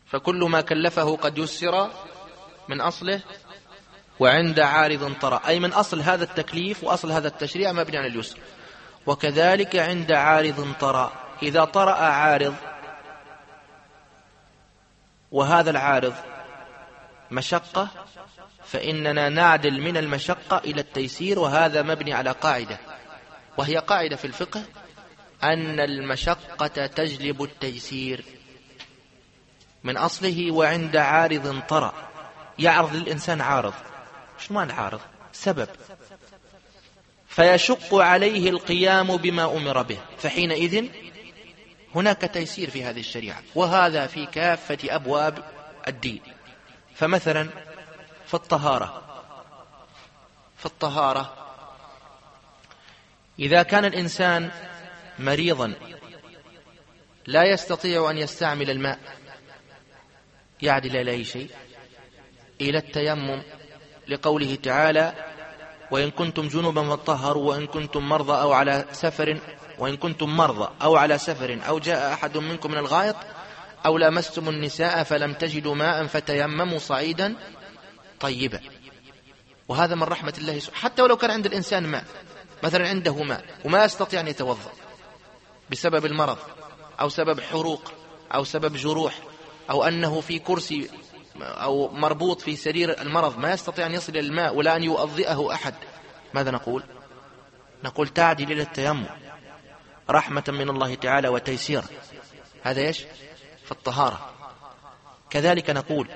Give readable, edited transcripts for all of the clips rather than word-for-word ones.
فكل ما كلفه قد يسر من أصله وعند عارض طرأ، أي من أصل هذا التكليف وأصل هذا التشريع مبني على اليسر. وكذلك عند عارض طرأ، إذا طرأ عارض وهذا العارض مشقة فإننا نعدل من المشقة إلى التيسير، وهذا مبني على قاعدة، وهي قاعدة في الفقه أن المشقة تجلب التيسير من أصله. وعند عارض طرأ، يعرض للإنسان عارض، شو معنى عارض؟ سبب، فيشق عليه القيام بما أمر به، فحينئذ هناك تيسير في هذه الشريعة، وهذا في كافة أبواب الدين. فمثلا في الطهارة إذا كان الإنسان مريضا لا يستطيع أن يستعمل الماء، يعدل إلى أي شيء؟ إلى التيمم، لقوله تعالى: وإن كنتم جنبا فاطهروا وإن كنتم مرضى أو على سفر أو جاء أحد منكم من الغائط أو لامستم النساء فلم تجدوا ماء فتيمموا صعيدا طيبا. وهذا من رحمة الله حتى ولو كان عند الإنسان ماء، مثلا عنده ماء وما يستطيع أن يتوضأ بسبب المرض أو سبب حروق أو سبب جروح، أو أنه في كرسي أو مربوط في سرير المرض ما يستطيع أن يصل إلى الماء ولا أن يؤضئه أحد، ماذا نقول؟ نقول تعدل إلى التيمم رحمة من الله تعالى وتيسير. هذا إيش؟ في الطهارة. كذلك نقول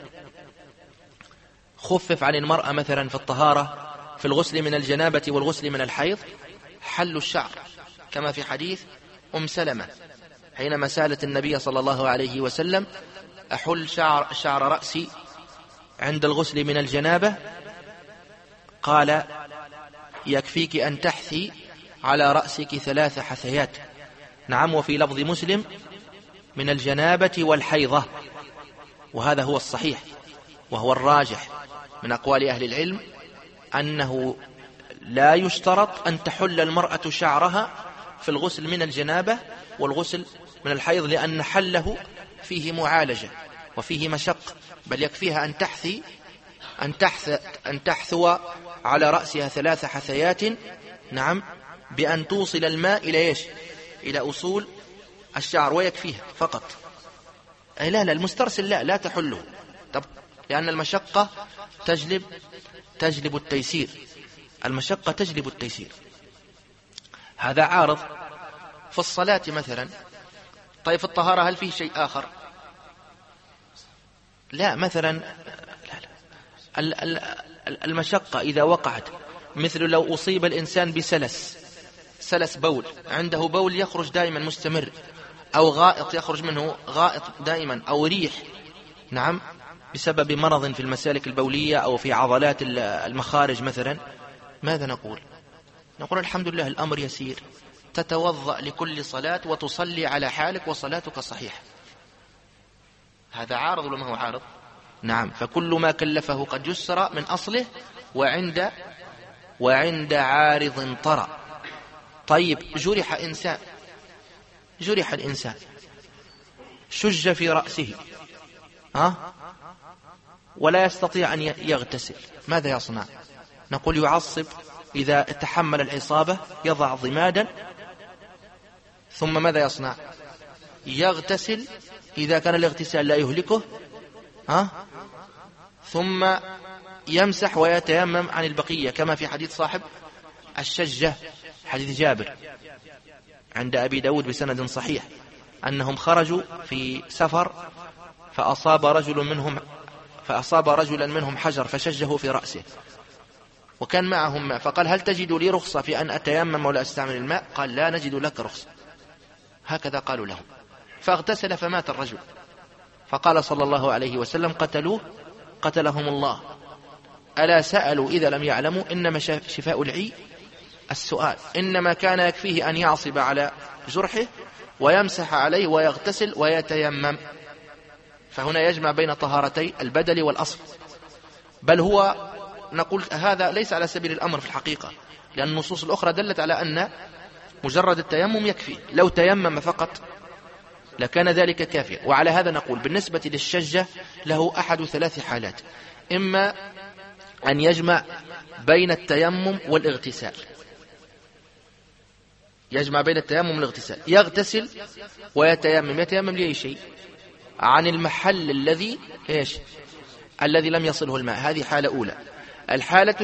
خفف عن المرأة مثلا في الطهارة في الغسل من الجنابة والغسل من الحيض حل الشعر، كما في حديث سلمة حينما سألت النبي صلى الله عليه وسلم: أحل شعر رأسي عند الغسل من الجنابة؟ قال: يكفيك أن تحثي على رأسك 3 حثيات. نعم، وفي لفظ مسلم: من الجنابة والحيضة. وهذا هو الصحيح وهو الراجح من أقوال أهل العلم، أنه لا يشترط أن تحل المرأة شعرها في الغسل من الجنابة والغسل من الحيض، لأن حله فيه معالجة وفيه مشق، بل يكفيها أن تحثو على رأسها 3 حثيات، نعم، بأن توصل الماء إلى إيش؟ إلى أصول الشعر، ويكفيها فقط. أي لا المسترسل لا تحله، لأن المشقة تجلب التيسير، المشقة تجلب التيسير. هذا عارض. في الصلاة مثلا. طيب في الطهارة هل فيه شيء آخر؟ لا، مثلا المشقة إذا وقعت، مثل لو أصيب الإنسان سلس بول، عنده بول يخرج دائما مستمر، أو غائط يخرج منه غائط دائما، أو ريح، نعم، بسبب مرض في المسالك البولية أو في عضلات المخارج مثلا، ماذا نقول؟ نقول الحمد لله الأمر يسير، تتوضأ لكل صلاة وتصلي على حالك وصلاتك صحيحة. هذا عارض ولا ما هو عارض؟ نعم. فكل ما كلفه قد يسر من أصله وعند عارض طرأ. طيب جرح الإنسان شج في رأسه ولا يستطيع أن يغتسل، ماذا يصنع؟ نقول يعصب، إذا تحمل العصابة يضع ضمادا، ثم ماذا يصنع؟ يغتسل إذا كان الاغتسال لا يهلكه، ثم يمسح ويتيمم عن البقية، كما في حديث صاحب الشجة، حديث جابر عند أبي داود بسند صحيح، أنهم خرجوا في سفر فأصاب رجلا منهم حجر فشجه في رأسه، وكان معهم ماء، فقال: هل تجد لي رخصة في أن أتيمم ولا أستعمل الماء؟ قال: لا نجد لك رخصة. هكذا قالوا له، فاغتسل فمات الرجل، فقال صلى الله عليه وسلم: قتلهم الله، ألا سألوا إذا لم يعلموا، إنما شفاء العي السؤال، إنما كان يكفيه أن يعصب على جرحه ويمسح عليه ويغتسل ويتيمم. فهنا يجمع بين طهارتي البدل والأصل، بل هو نقول هذا ليس على سبيل الأمر في الحقيقة، لأن النصوص الأخرى دلت على أن مجرد التيمم يكفي، لو تيمم فقط لكان ذلك كافيا. وعلى هذا نقول بالنسبة للشجة له أحد 3 حالات: إما أن يجمع بين التيمم والاغتسال، يجمع بين التيمم والاغتسال، يغتسل ويتيمم. يتيمم لأي شيء؟ عن المحل الذي لم يصله الماء. هذه حالة أولى. الحالة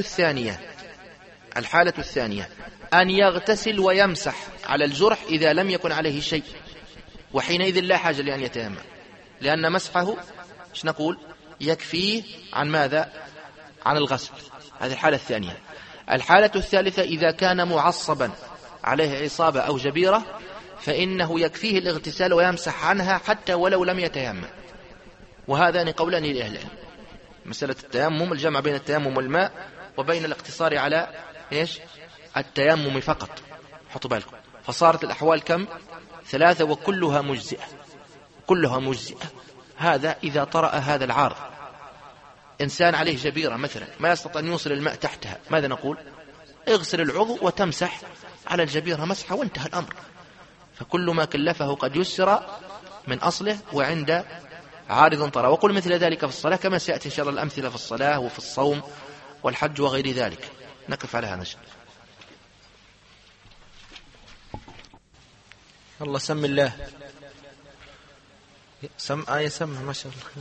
الثانية أن يغتسل ويمسح على الجرح إذا لم يكن عليه شيء، وحينئذ لا حاجة لأن يتيمم، لأن مسحه نقول يكفيه عن ماذا؟ عن الغسل. هذه الحالة الثانية. الحالة الثالثة إذا كان معصبا عليه عصابة أو جبيرة فإنه يكفيه الاغتسال ويمسح عنها حتى ولو لم يتيمم. وهذان قولان لأهل العلم. مسألة التيمم، الجمع بين التيمم والماء وبين الاقتصار على التيمم فقط. حطوا بالكم، فصارت الأحوال كم؟ 3 وكلها مجزئة. هذا إذا طرأ هذا العارض. إنسان عليه جبيرة مثلا ما يستطيع أن يوصل الماء تحتها، ماذا نقول؟ اغسل العضو وتمسح على الجبيرة مسحة وانتهى الأمر. فكل ما كلفه قد يسر من أصله وعند عارض طرأ. وقل مثل ذلك في الصلاة كما سيأتي إن شاء الله الأمثلة في الصلاة وفي الصوم والحج وغير ذلك. نقف على هذا الشيء. الله سم الله سم ما شاء الله.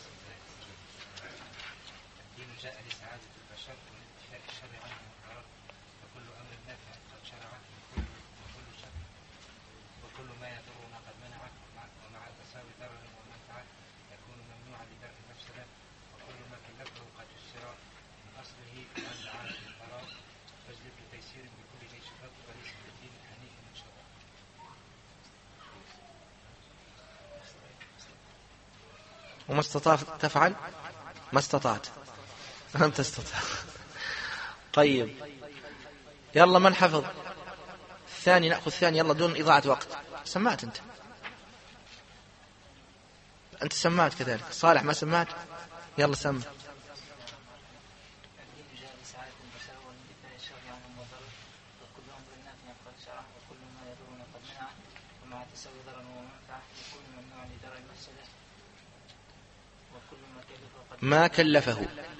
وما استطعت تفعل ما استطعت أنت استطاع. طيب يلا من حفظ الثاني؟ نأخذ الثاني يلا دون إضاعة وقت. سمعت أنت سمعت كذلك. صالح ما سمعت؟ يلا سمع. ما كلفه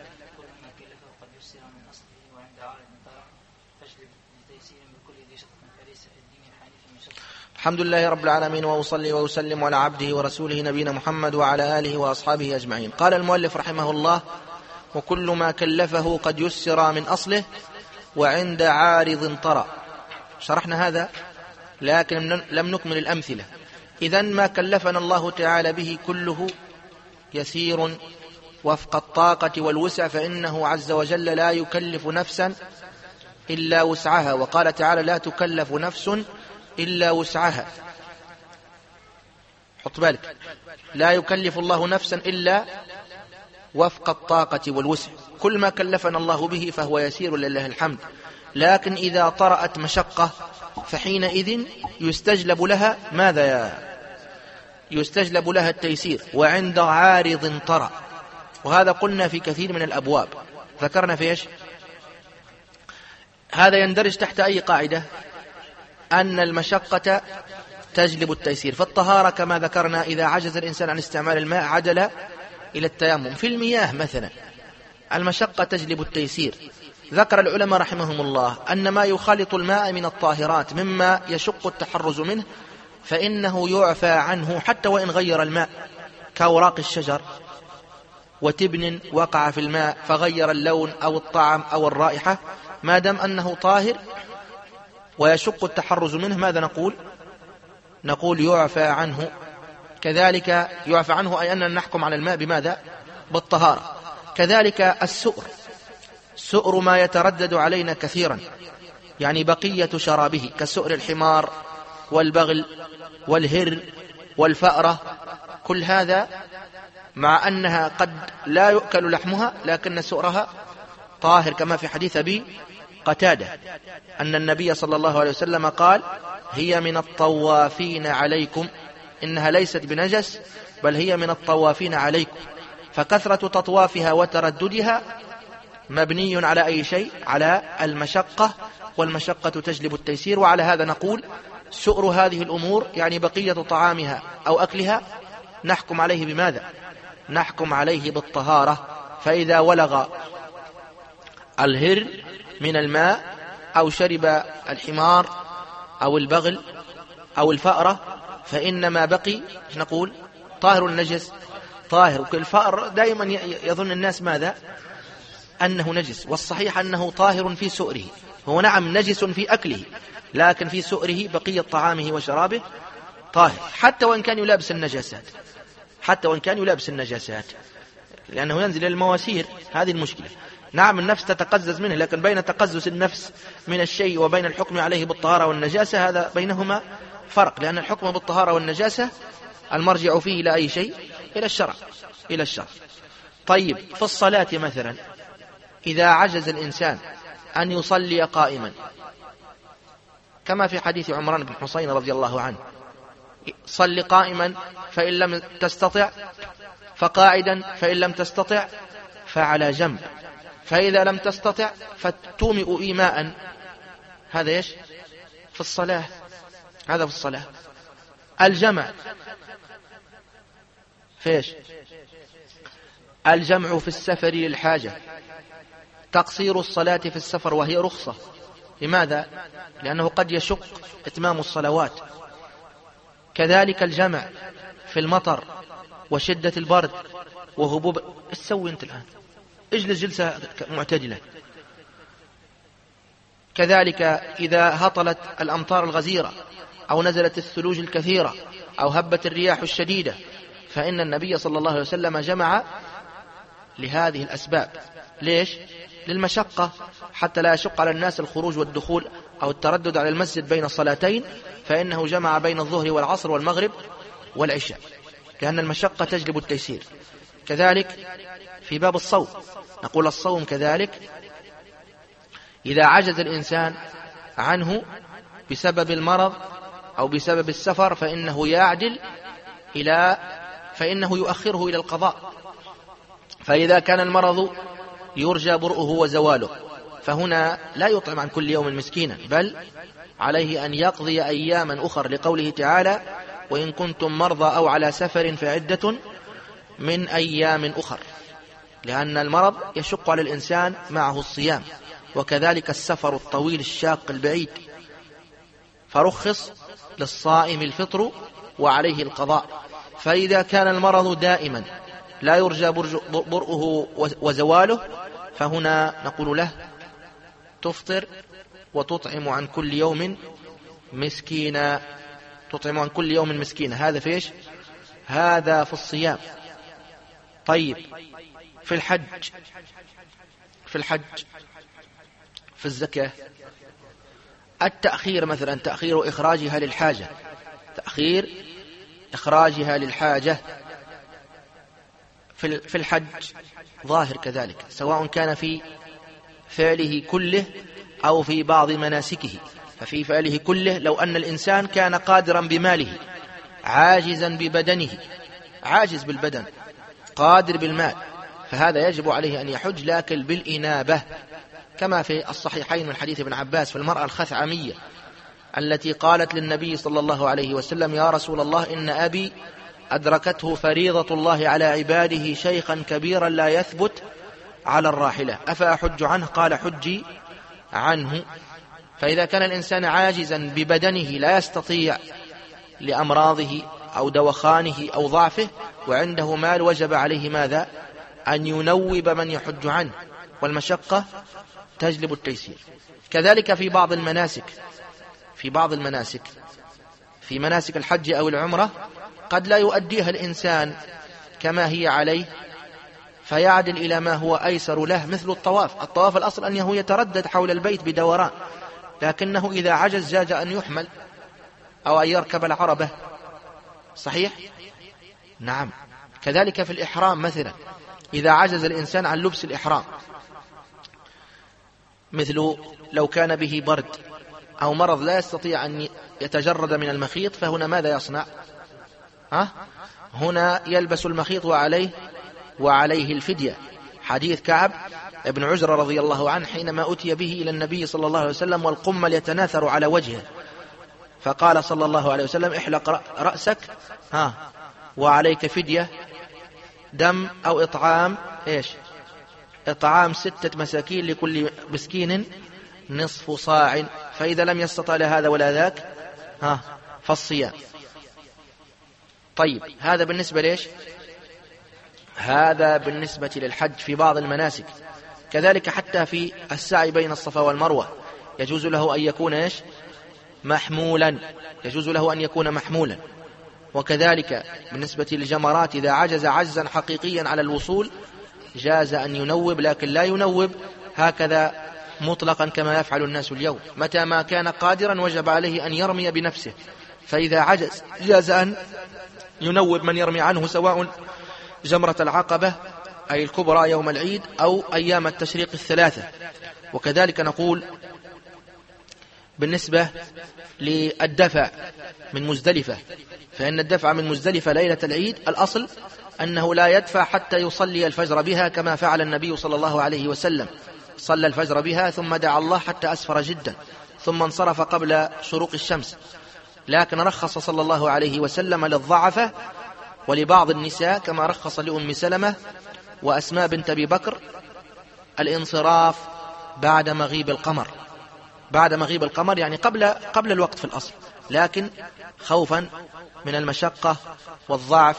الحمد لله رب العالمين، وأصلي وأسلم على عبده ورسوله نبينا محمد وعلى آله وأصحابه أجمعين. قال المؤلف رحمه الله: وكل ما كلفه قد يسر من أصله وعند عارض طرأ. شرحنا هذا لكن لم نكمل الأمثلة. إذن ما كلفنا الله تعالى به كله يسير وفق الطاقة والوسع، فإنه عز وجل لا يكلف نفسا إلا وسعها. وقال تعالى: لا تكلف نفس إلا وسعها. حط بالك، لا يكلف الله نفسا إلا وفق الطاقة والوسع. كل ما كلفنا الله به فهو يسير لله الحمد. لكن إذا طرأت مشقة فحينئذ يستجلب لها ماذا؟ يستجلب لها التيسير. وعند عارض طرأ، وهذا قلنا في كثير من الأبواب، ذكرنا في إيش؟ هذا يندرج تحت أي قاعدة؟ أن المشقة تجلب التيسير. فالطهارة كما ذكرنا إذا عجز الإنسان عن استعمال الماء عدل إلى التيمم. في المياه مثلا المشقة تجلب التيسير. ذكر العلماء رحمهم الله أن ما يخالط الماء من الطاهرات مما يشق التحرز منه فإنه يعفى عنه حتى وإن غير الماء، كأوراق الشجر وتبن وقع في الماء فغير اللون أو الطعم أو الرائحة، ما دام أنه طاهر ويشق التحرز منه ماذا نقول؟ نقول يعفى عنه. كذلك يعفى عنه أي أننا نحكم على الماء بماذا؟ بالطهارة. كذلك السؤر ما يتردد علينا كثيرا، يعني بقية شرابه كسؤر الحمار والبغل والهر والفأرة، كل هذا مع أنها قد لا يؤكل لحمها لكن سؤرها طاهر، كما في حديث أبي قتادة أن النبي صلى الله عليه وسلم قال: هي من الطوافين عليكم، إنها ليست بنجس بل هي من الطوافين عليكم. فكثرة تطوافها وترددها مبني على أي شيء؟ على المشقة، والمشقة تجلب التيسير. وعلى هذا نقول سؤر هذه الأمور يعني بقية طعامها أو أكلها، نحكم عليه بماذا؟ نحكم عليه بالطهارة. فإذا ولغ الهر من الماء أو شرب الحمار أو البغل أو الفأرة فإنما بقي نقول طاهر النجس طاهر. الفأر دائما يظن الناس ماذا؟ أنه نجس، والصحيح أنه طاهر في سؤره. هو نعم نجس في أكله، لكن في سؤره بقية طعامه وشرابه طاهر، حتى وإن كان يلابس النجاسات، حتى وإن كان يلابس النجاسات، لأنه ينزل إلى المواسير. هذه المشكلة. نعم النفس تتقزز منه، لكن بين تقزز النفس من الشيء وبين الحكم عليه بالطهارة والنجاسة هذا بينهما فرق، لأن الحكم بالطهارة والنجاسة المرجع فيه إلى أي شيء؟ إلى الشرع، إلى الشرع. طيب في الصلاة مثلا، إذا عجز الإنسان أن يصلي قائما كما في حديث عمران بن حسين رضي الله عنه، صل قائما فإن لم تستطع فقاعدا فإن لم تستطع فعلى جنب، فإذا لم تستطع فتومئ إيماء. هذا إيش؟ في الصلاة، هذا في الصلاة. الجمع فيش؟ الجمع في السفر للحاجة، تقصير الصلاة في السفر وهي رخصة. لماذا؟ لأنه قد يشق إتمام الصلوات. كذلك الجمع في المطر وشدة البرد وهبوب. تسوي أنت الآن؟ اجلس جلسة معتدلة. كذلك إذا هطلت الأمطار الغزيرة أو نزلت الثلوج الكثيرة أو هبت الرياح الشديدة، فإن النبي صلى الله عليه وسلم جمع لهذه الأسباب. ليش؟ للمشقة، حتى لا يشق على الناس الخروج والدخول أو التردد على المسجد بين الصلاتين، فإنه جمع بين الظهر والعصر والمغرب والعشاء، لأن المشقة تجلب التيسير. كذلك في باب الصوم، نقول الصوم كذلك إذا عجز الإنسان عنه بسبب المرض أو بسبب السفر فإنه يؤخره إلى القضاء. فإذا كان المرض يرجى برؤه وزواله، فهنا لا يطعم عن كل يوم مسكينا، بل عليه أن يقضي أياما أخر، لقوله تعالى: وإن كنتم مرضى أو على سفر فعدة من أيام أخر، لأن المرض يشق على الإنسان معه الصيام، وكذلك السفر الطويل الشاق البعيد، فرخص للصائم الفطر وعليه القضاء. فإذا كان المرض دائما لا يرجى برؤه وزواله، فهنا نقول له تفطر وتطعم عن كل يوم مسكينا، تطعم عن كل يوم مسكينا. هذا فيش؟ هذا في الصيام. طيب في الحج، في الزكاة، التأخير مثلا، تأخير إخراجها للحاجة، تأخير إخراجها للحاجة في الحج ظاهر كذلك، سواء كان في فعله كله أو في بعض مناسكه. ففي فعله كله، لو أن الإنسان كان قادرا بماله عاجزا ببدنه، عاجز بالبدن قادر بالمال، فهذا يجب عليه أن يحج، لكن بالإنابة، كما في الصحيحين من حديث ابن عباس في المرأة الخثعمية التي قالت للنبي صلى الله عليه وسلم: يا رسول الله، إن أبي أدركته فريضة الله على عباده شيخا كبيرا لا يثبت على الراحلة، أفأحج عنه؟ قال: حجي عنه. فإذا كان الإنسان عاجزا ببدنه لا يستطيع لأمراضه أو دوخانه أو ضعفه وعنده مال، وجب عليه ماذا؟ أن ينوب من يحج عنه، والمشقة تجلب التيسير. كذلك في بعض المناسك، في مناسك الحج أو العمرة، قد لا يؤديها الإنسان كما هي عليه، فيعدل إلى ما هو أيسر له، مثل الطواف الأصل أنه يتردد حول البيت بدوران، لكنه إذا عجز جاز أن يحمل أو أن يركب العربة. صحيح؟ نعم. كذلك في الإحرام مثلا، إذا عجز الإنسان عن لبس الإحرام، مثل لو كان به برد أو مرض لا يستطيع أن يتجرد من المخيط، فهنا ماذا يصنع؟ هنا يلبس المخيط وعليه الفدية. حديث كعب ابن عجرة رضي الله عنه حينما أتي به إلى النبي صلى الله عليه وسلم والقمل يتناثر على وجهه، فقال صلى الله عليه وسلم احلق رأسك وعليك فدية دم أو إطعام إطعام 6 مساكين لكل مسكين نصف صاع، فإذا لم يستطع لهذا ولا ذاك فالصيام. طيب هذا بالنسبة ليش؟ هذا بالنسبة للحج في بعض المناسك. كذلك حتى في السعي بين الصفا والمروة يجوز له أن يكون محمولا، يجوز له أن يكون محمولا. وكذلك بالنسبة للجمرات إذا عجز عجزا حقيقيا على الوصول جاز أن ينوب، لكن لا ينوب هكذا مطلقا كما يفعل الناس اليوم. متى ما كان قادرا وجب عليه أن يرمي بنفسه، فإذا عجز جاز أن ينوب من يرمي عنه، سواء جمرة العقبة أي الكبرى يوم العيد أو أيام التشريق 3. وكذلك نقول بالنسبة للدفع من مزدلفة، فإن الدفع من مزدلفة ليلة العيد الأصل أنه لا يدفع حتى يصلي الفجر بها، كما فعل النبي صلى الله عليه وسلم، صلى الفجر بها ثم دعا الله حتى أسفر جدا ثم انصرف قبل شروق الشمس. لكن رخص صلى الله عليه وسلم للضعفة ولبعض النساء كما رخص لأم سلمة وأسماء بنت أبي بكر الانصراف بعد مغيب القمر، بعد مغيب القمر يعني قبل الوقت في الأصل، لكن خوفا من المشقة والضعف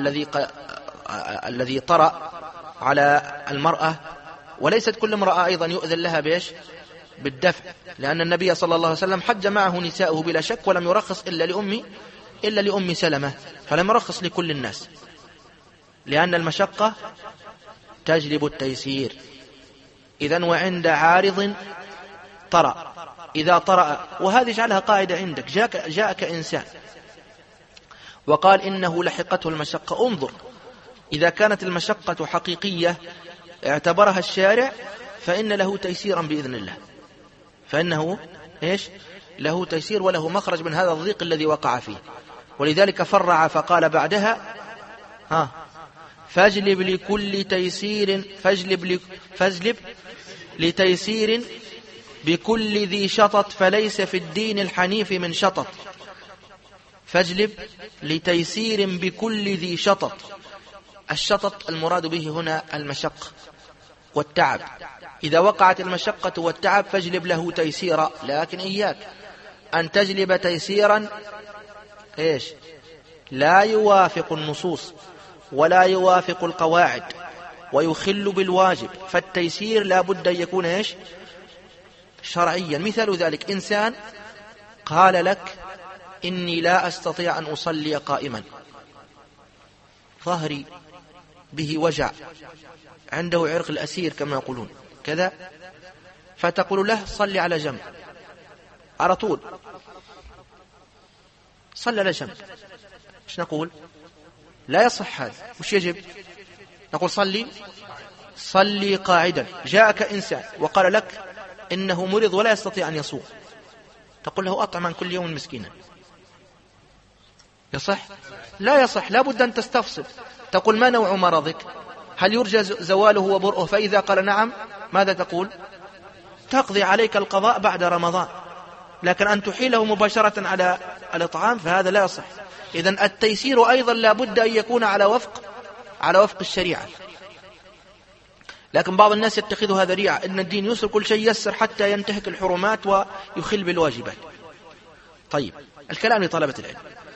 الذي طرأ على المرأة. وليست كل امرأة أيضا يؤذن لها بالدفع، لأن النبي صلى الله عليه وسلم حج معه نساؤه بلا شك، ولم يرخص إلا لأم سلمة، فلم يرخص لكل الناس، لأن المشقة تجلب التيسير. إذن وعند عارض طرأ، إذا طرأ، وهذه جعلها قاعدة عندك، جاءك إنسان وقال إنه لحقته المشقة، انظر إذا كانت المشقة حقيقية اعتبرها الشارع فإن له تيسيرا بإذن الله، فإنه له تيسير وله مخرج من هذا الضيق الذي وقع فيه. ولذلك فرع فقال بعدها فاجلب لكل تيسير، فاجلب لتيسير بكل ذي شطط فليس في الدين الحنيف من شطط. فاجلب لتيسير بكل ذي شطط. الشطط المراد به هنا المشقة والتعب، إذا وقعت المشقة والتعب فاجلب له تيسيرا، لكن إياك أن تجلب تيسيرا لا يوافق النصوص ولا يوافق القواعد ويخل بالواجب، فالتيسير لا بد أن يكون شرعيا. مثال ذلك إنسان قال لك إني لا أستطيع أن أصلي قائما، ظهري به وجع، عنده عرق الأسير كما يقولون كذا، فتقول له صلي على جنب، على طول صلي على جنب. ايش نقول؟ لا يصح هذا. وش يجب؟ نقول صلي قاعدا. جاءك إنسان وقال لك إنه مريض ولا يستطيع أن يصوم، تقول له أطعم عن كل يوم مسكينا، يصح؟ لا يصح، لا بد أن تستفصل. تقول ما نوع مرضك؟ هل يرجى زواله وبرؤه؟ فإذا قال نعم ماذا تقول؟ تقضي عليك القضاء بعد رمضان، لكن أن تحيله مباشرة على الإطعام فهذا لا يصح. إذن التيسير أيضا لا بد أن يكون على وفق الشريعة. لكن بعض الناس يتخذها ذريعة، إن الدين يسر، كل شيء يسر حتى ينتهك الحرمات ويخل بالواجبات. طيب الكلام لطلبة العلم.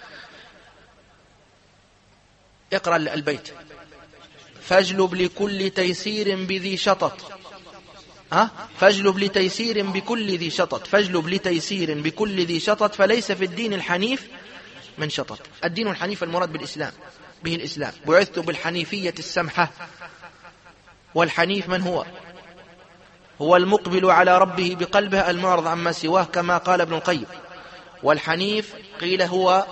اقرأ البيت. فاجلب لكل تيسير بذي شطط. فاجلب لتيسير بكل ذي شطط. فاجلب لتيسير بكل ذي شطط فليس في الدين الحنيف من شطط. الدين الحنيف المراد به الإسلام. بعثت بالحنيفية السمحة. والحنيف من هو؟ هو المقبل على ربه بقلبه المعرض عما سواه، كما قال ابن القيم. والحنيف قيل هو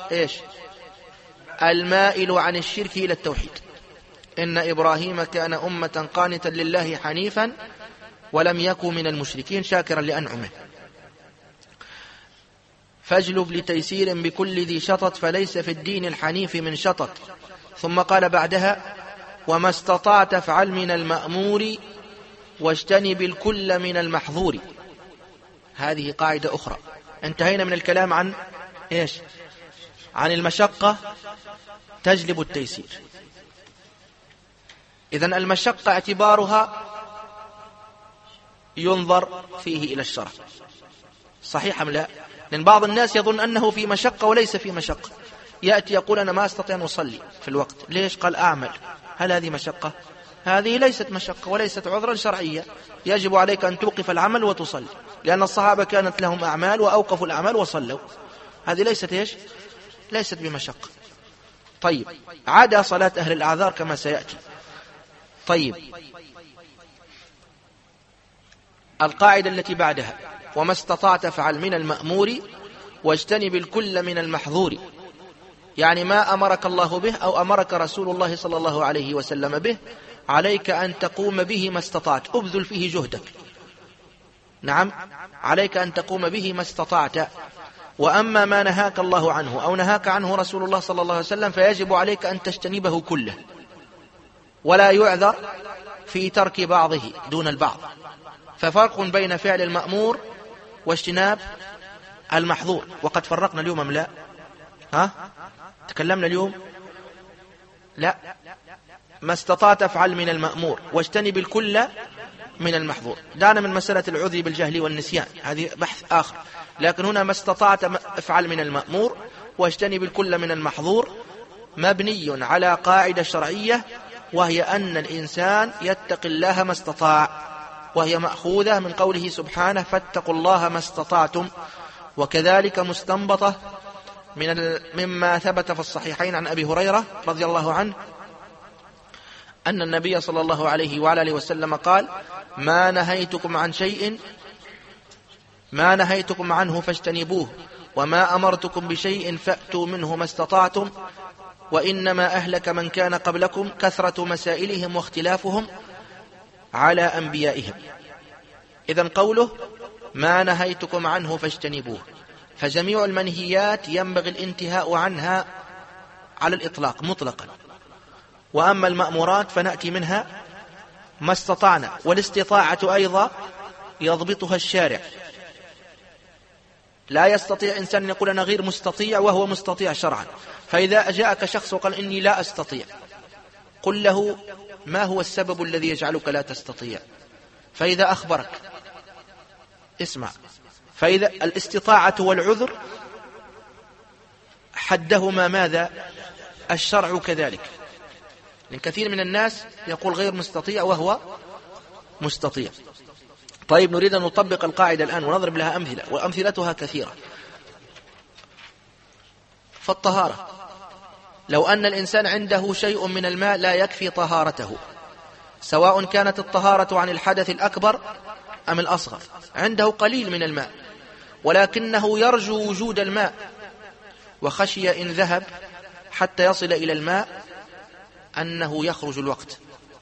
المائل عن الشرك إلى التوحيد. إن إبراهيم كان أمة قانتا لله حنيفا ولم يكن من المشركين شاكرا لأنعمه. فاجلب لتيسير بكل ذي شطط فليس في الدين الحنيف من شطط. ثم قال بعدها وما استطعت فعل من المأمور واجتنب الكل من المحظور. هذه قاعدة أخرى. انتهينا من الكلام عن إيش؟ عن المشقة تجلب التيسير. إذن المشقة اعتبارها ينظر فيه إلى الشرع، صحيح أم لا؟ لأن بعض الناس يظن أنه في مشقة وليس في مشقة، يأتي يقول أنا ما أستطيع أن أصلي في الوقت، ليش؟ قال أعمل. هل هذه مشقة؟ هذه ليست مشقة وليست عذرا شرعيا، يجب عليك أن توقف العمل وتصلي، لأن الصحابة كانت لهم أعمال وأوقفوا الأعمال وصلوا. هذه ليست إيش؟ ليست بمشقة. طيب، عدا صلاة أهل الأعذار كما سيأتي. طيب، القاعدة التي بعدها: وما استطعت فعل من المأمور واجتنب الكل من المحظور. يعني ما أمرك الله به أو أمرك رسول الله صلى الله عليه وسلم به عليك أن تقوم به ما استطعت، أبذل فيه جهدك. نعم، عليك أن تقوم به ما استطعت. وأما ما نهاك الله عنه أو نهاك عنه رسول الله صلى الله عليه وسلم فيجب عليك أن تجتنبه كله، ولا يعذر في ترك بعضه دون البعض. ففرق بين فعل المأمور واجتناب المحظور. وقد فرقنا اليوم أم لا؟ تكلمنا اليوم؟ لا. ما استطعت افعل من المأمور واجتنب الكل من المحظور. دعنا من مسألة العذر بالجهل والنسيان، هذه بحث آخر. لكن هنا ما استطعت افعل من المأمور واجتنب الكل من المحظور مبني على قاعدة شرعية، وهي أن الإنسان يتقي الله ما استطاع، وهي مأخوذة من قوله سبحانه: فاتقوا الله ما استطعتم. وكذلك مستنبطة مما ثبت في الصحيحين عن أبي هريرة رضي الله عنه أن النبي صلى الله عليه وعلى آله وسلم قال: ما نهيتكم عنه فاجتنبوه، وما أمرتكم بشيء فأتوا منه ما استطعتم، وإنما أهلك من كان قبلكم كثرة مسائلهم واختلافهم على أنبيائهم. إذن قوله ما نهيتكم عنه فاجتنبوه، فجميع المنهيات ينبغي الانتهاء عنها على الإطلاق مطلقا. وأما المأمورات فنأتي منها ما استطعنا، والاستطاعة أيضا يضبطها الشارع. لا يستطيع إنسان يقول أنا غير مستطيع وهو مستطيع شرعا. فإذا جاءك شخص وقال إني لا أستطيع، قل له ما هو السبب الذي يجعلك لا تستطيع. فإذا أخبرك اسمع، فإذا الاستطاعة والعذر حدهما ماذا؟ الشرع كذلك. لأن كثير من الناس يقول غير مستطيع وهو مستطيع. طيب، نريد أن نطبق القاعدة الآن ونضرب لها أمثلة، وأمثلتها كثيرة. فالطهارة، لو أن الإنسان عنده شيء من الماء لا يكفي طهارته، سواء كانت الطهارة عن الحدث الأكبر أم الأصغر، عنده قليل من الماء ولكنه يرجو وجود الماء، وخشي إن ذهب حتى يصل إلى الماء أنه يخرج الوقت.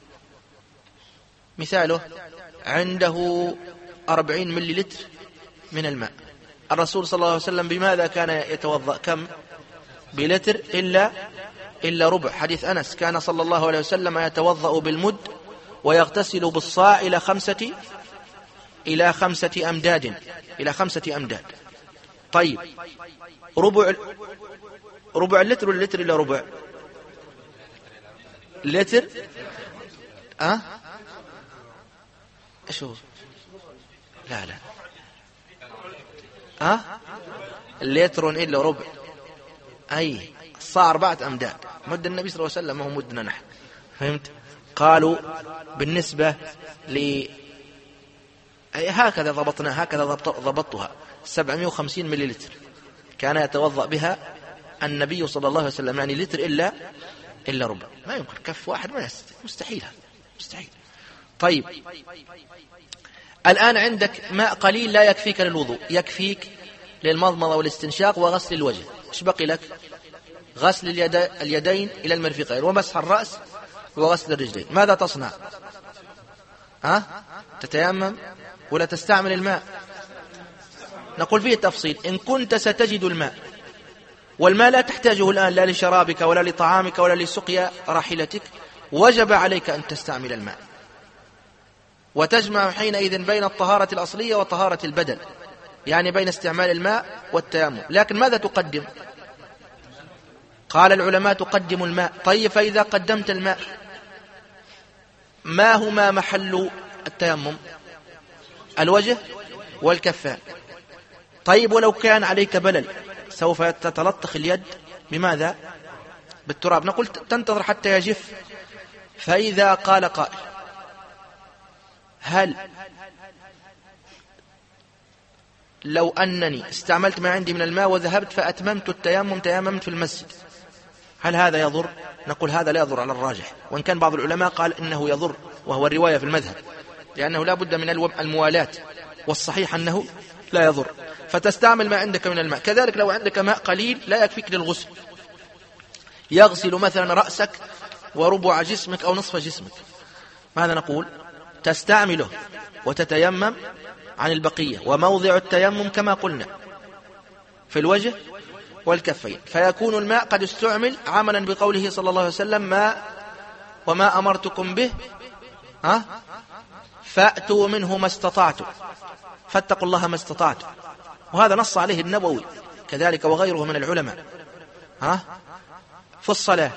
مثاله: عنده 40 مليلتر من الماء. الرسول صلى الله عليه وسلم بماذا كان يتوضأ؟ كم؟ بلتر إلا ربع. حديث أنس: كان صلى الله عليه وسلم يتوضأ بالمد ويغتسل بالصاع إلى خمسة أمداد. طيب، ربع اللتر ولا لتر إلا ربع؟ لتر. شو؟ لا لتر إلا ربع، أي الصاع 4 أمداد. مد النبي صلى الله عليه وسلم ما هو مدنا نحن، فهمت؟ قالوا بالنسبة هكذا ضبطنا، هكذا ضبطتها 750 مليلتر كان يتوضأ بها النبي صلى الله عليه وسلم، يعني لتر إلا ربع. ما يمكن كف واحد، ما مستحيل، مستحيل. طيب، الآن عندك ماء قليل لا يكفيك للوضوء، يكفيك للمضمضة والاستنشاق وغسل الوجه. ايش بقي لك؟ غسل اليدين إلى المرفقين ومسح الرأس وغسل الرجلين. ماذا تصنع؟ تتيمم ولا تستعمل الماء؟ نقول فيه التفصيل. إن كنت ستجد الماء، والماء لا تحتاجه الآن لا لشرابك ولا لطعامك ولا لسقيا راحلتك، وجب عليك أن تستعمل الماء، وتجمع حينئذ بين الطهارة الأصلية وطهارة البدن. يعني بين استعمال الماء والتيمم. لكن ماذا تقدم؟ قال العلماء تقدم الماء. طيب فإذا قدمت الماء ما هما محل التيمم؟ الوجه والكفان. طيب ولو كان عليك بلل سوف تتلطخ اليد بماذا؟ بالتراب. نقول تنتظر حتى يجف. فإذا قال قائل هل لو أنني استعملت ما عندي من الماء وذهبت فأتممت التيمم تيممت في المسجد هل هذا يضر؟ نقول هذا لا يضر على الراجح، وإن كان بعض العلماء قال إنه يضر، وهو الرواية في المذهب، لأنه لا بد من الموالاة، والصحيح أنه لا يضر. فتستعمل ما عندك من الماء. كذلك لو عندك ماء قليل لا يكفيك للغسل، يغسل مثلا رأسك وربع جسمك أو نصف جسمك، ماذا نقول؟ تستعمله وتتيمم عن البقية. وموضع التيمم كما قلنا في الوجه والكفين. فيكون الماء قد استعمل عملا بقوله صلى الله عليه وسلم وما أمرتكم به فأتوا منه ما استطعتم، فاتقوا الله ما استطعتم. وهذا نص عليه النووي كذلك وغيره من العلماء. في الصلاة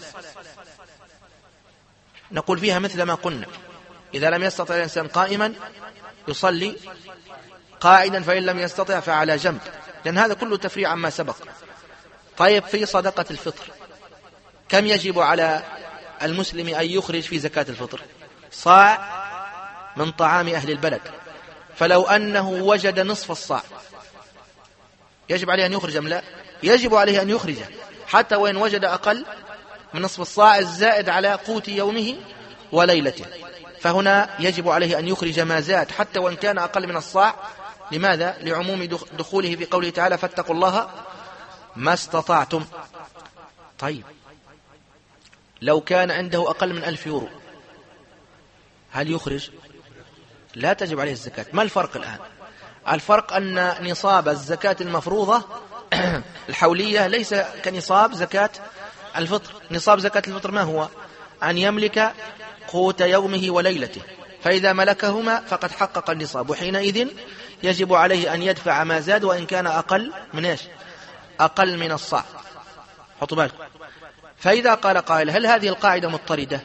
نقول فيها مثل ما قلنا، إذا لم يستطع الإنسان قائما يصلي قاعدا، فإن لم يستطع فعلى جنب، لأن هذا كله تفريع عما سبق. طيب في صدقة الفطر كم يجب على المسلم أن يخرج في زكاة الفطر؟ صاع من طعام أهل البلد. فلو أنه وجد نصف الصاع يجب عليه أن يخرج أم لا؟ يجب عليه أن يخرجه، حتى وإن وجد أقل من نصف الصاع الزائد على قوت يومه وليلته. فهنا يجب عليه أن يخرج ما زاد حتى وإن كان أقل من الصاع. لماذا؟ لعموم دخوله في قوله تعالى فاتقوا الله ما استطعتم. طيب لو كان عنده أقل من 1000 يورو هل يخرج؟ لا تجب عليه الزكاة. ما الفرق الآن؟ الفرق أن نصاب الزكاة المفروضة الحولية ليس كنصاب زكاة الفطر. نصاب زكاة الفطر ما هو؟ أن يملك قوت يومه وليلته، فإذا ملكهما فقد حقق النصاب، وحينئذ يجب عليه أن يدفع ما زاد وإن كان أقل من إيش؟ أقل من الصاع. حطوا بالكم. فإذا قال قائل هل هذه القاعدة مضطردة؟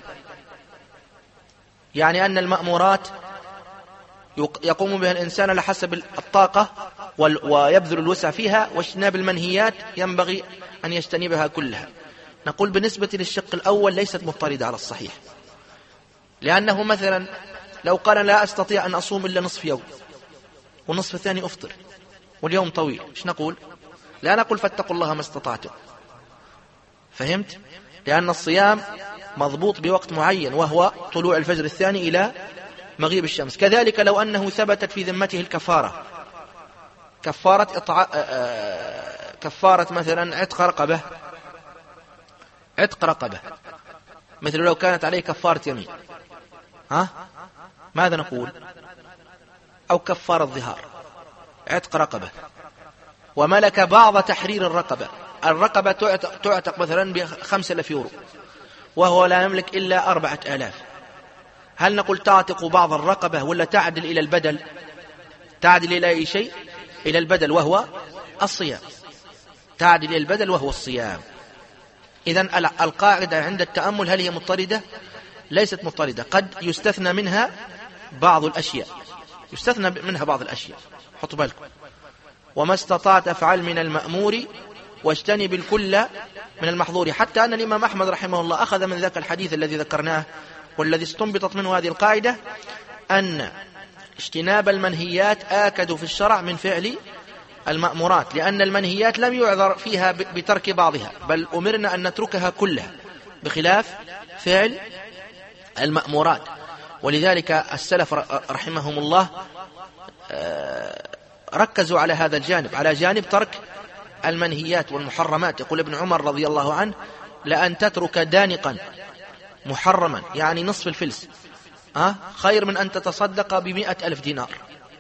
يعني أن المأمورات يقوم بها الإنسان على حسب الطاقة ويبذل الوسع فيها، واجتناب المنهيات ينبغي أن يجتنبها كلها. نقول بالنسبة للشق الأول ليست مضطردة على الصحيح، لأنه مثلا لو قال لا أستطيع أن أصوم إلا نصف يوم والنصف الثاني أفطر واليوم طويل، إيش نقول؟ لا نقول فاتقوا الله ما استطعتم. فهمت؟ لأن الصيام مضبوط بوقت معين وهو طلوع الفجر الثاني إلى مغيب الشمس. كذلك لو أنه ثبتت في ذمته الكفارة، كفارة مثلا عتق رقبة، مثل لو كانت عليه كفارة يمين، ماذا نقول؟ أو كفارة ظهار، عتق رقبة، وملك بعض تحرير الرقبة تعتق مثلا ب5,000 يورو وهو لا يملك إلا 4,000. هل نقول تعتق بعض الرقبة ولا تعدل إلى البدل؟ تعدل إلى أي شيء؟ إلى البدل وهو الصيام. تعدل إلى البدل وهو الصيام. إذن القاعدة عند التأمل هل هي مضطردة؟ ليست مضطردة، قد يستثنى منها بعض الأشياء، حطوا بالكم. وما استطعت افعل من المأمور واجتنب الكل من المحظور. حتى أن الإمام أحمد رحمه الله أخذ من ذاك الحديث الذي ذكرناه والذي استنبطت منه هذه القاعدة أن اجتناب المنهيات آكد في الشرع من فعل المأمورات، لأن المنهيات لم يعذر فيها بترك بعضها، بل أمرنا أن نتركها كلها بخلاف فعل المأمورات. ولذلك السلف رحمهم الله ركزوا على هذا الجانب، على جانب ترك المنهيات والمحرمات. يقول ابن عمر رضي الله عنه لأن تترك دانقا محرما يعني نصف الفلس خير من أن تتصدق ب100,000 دينار.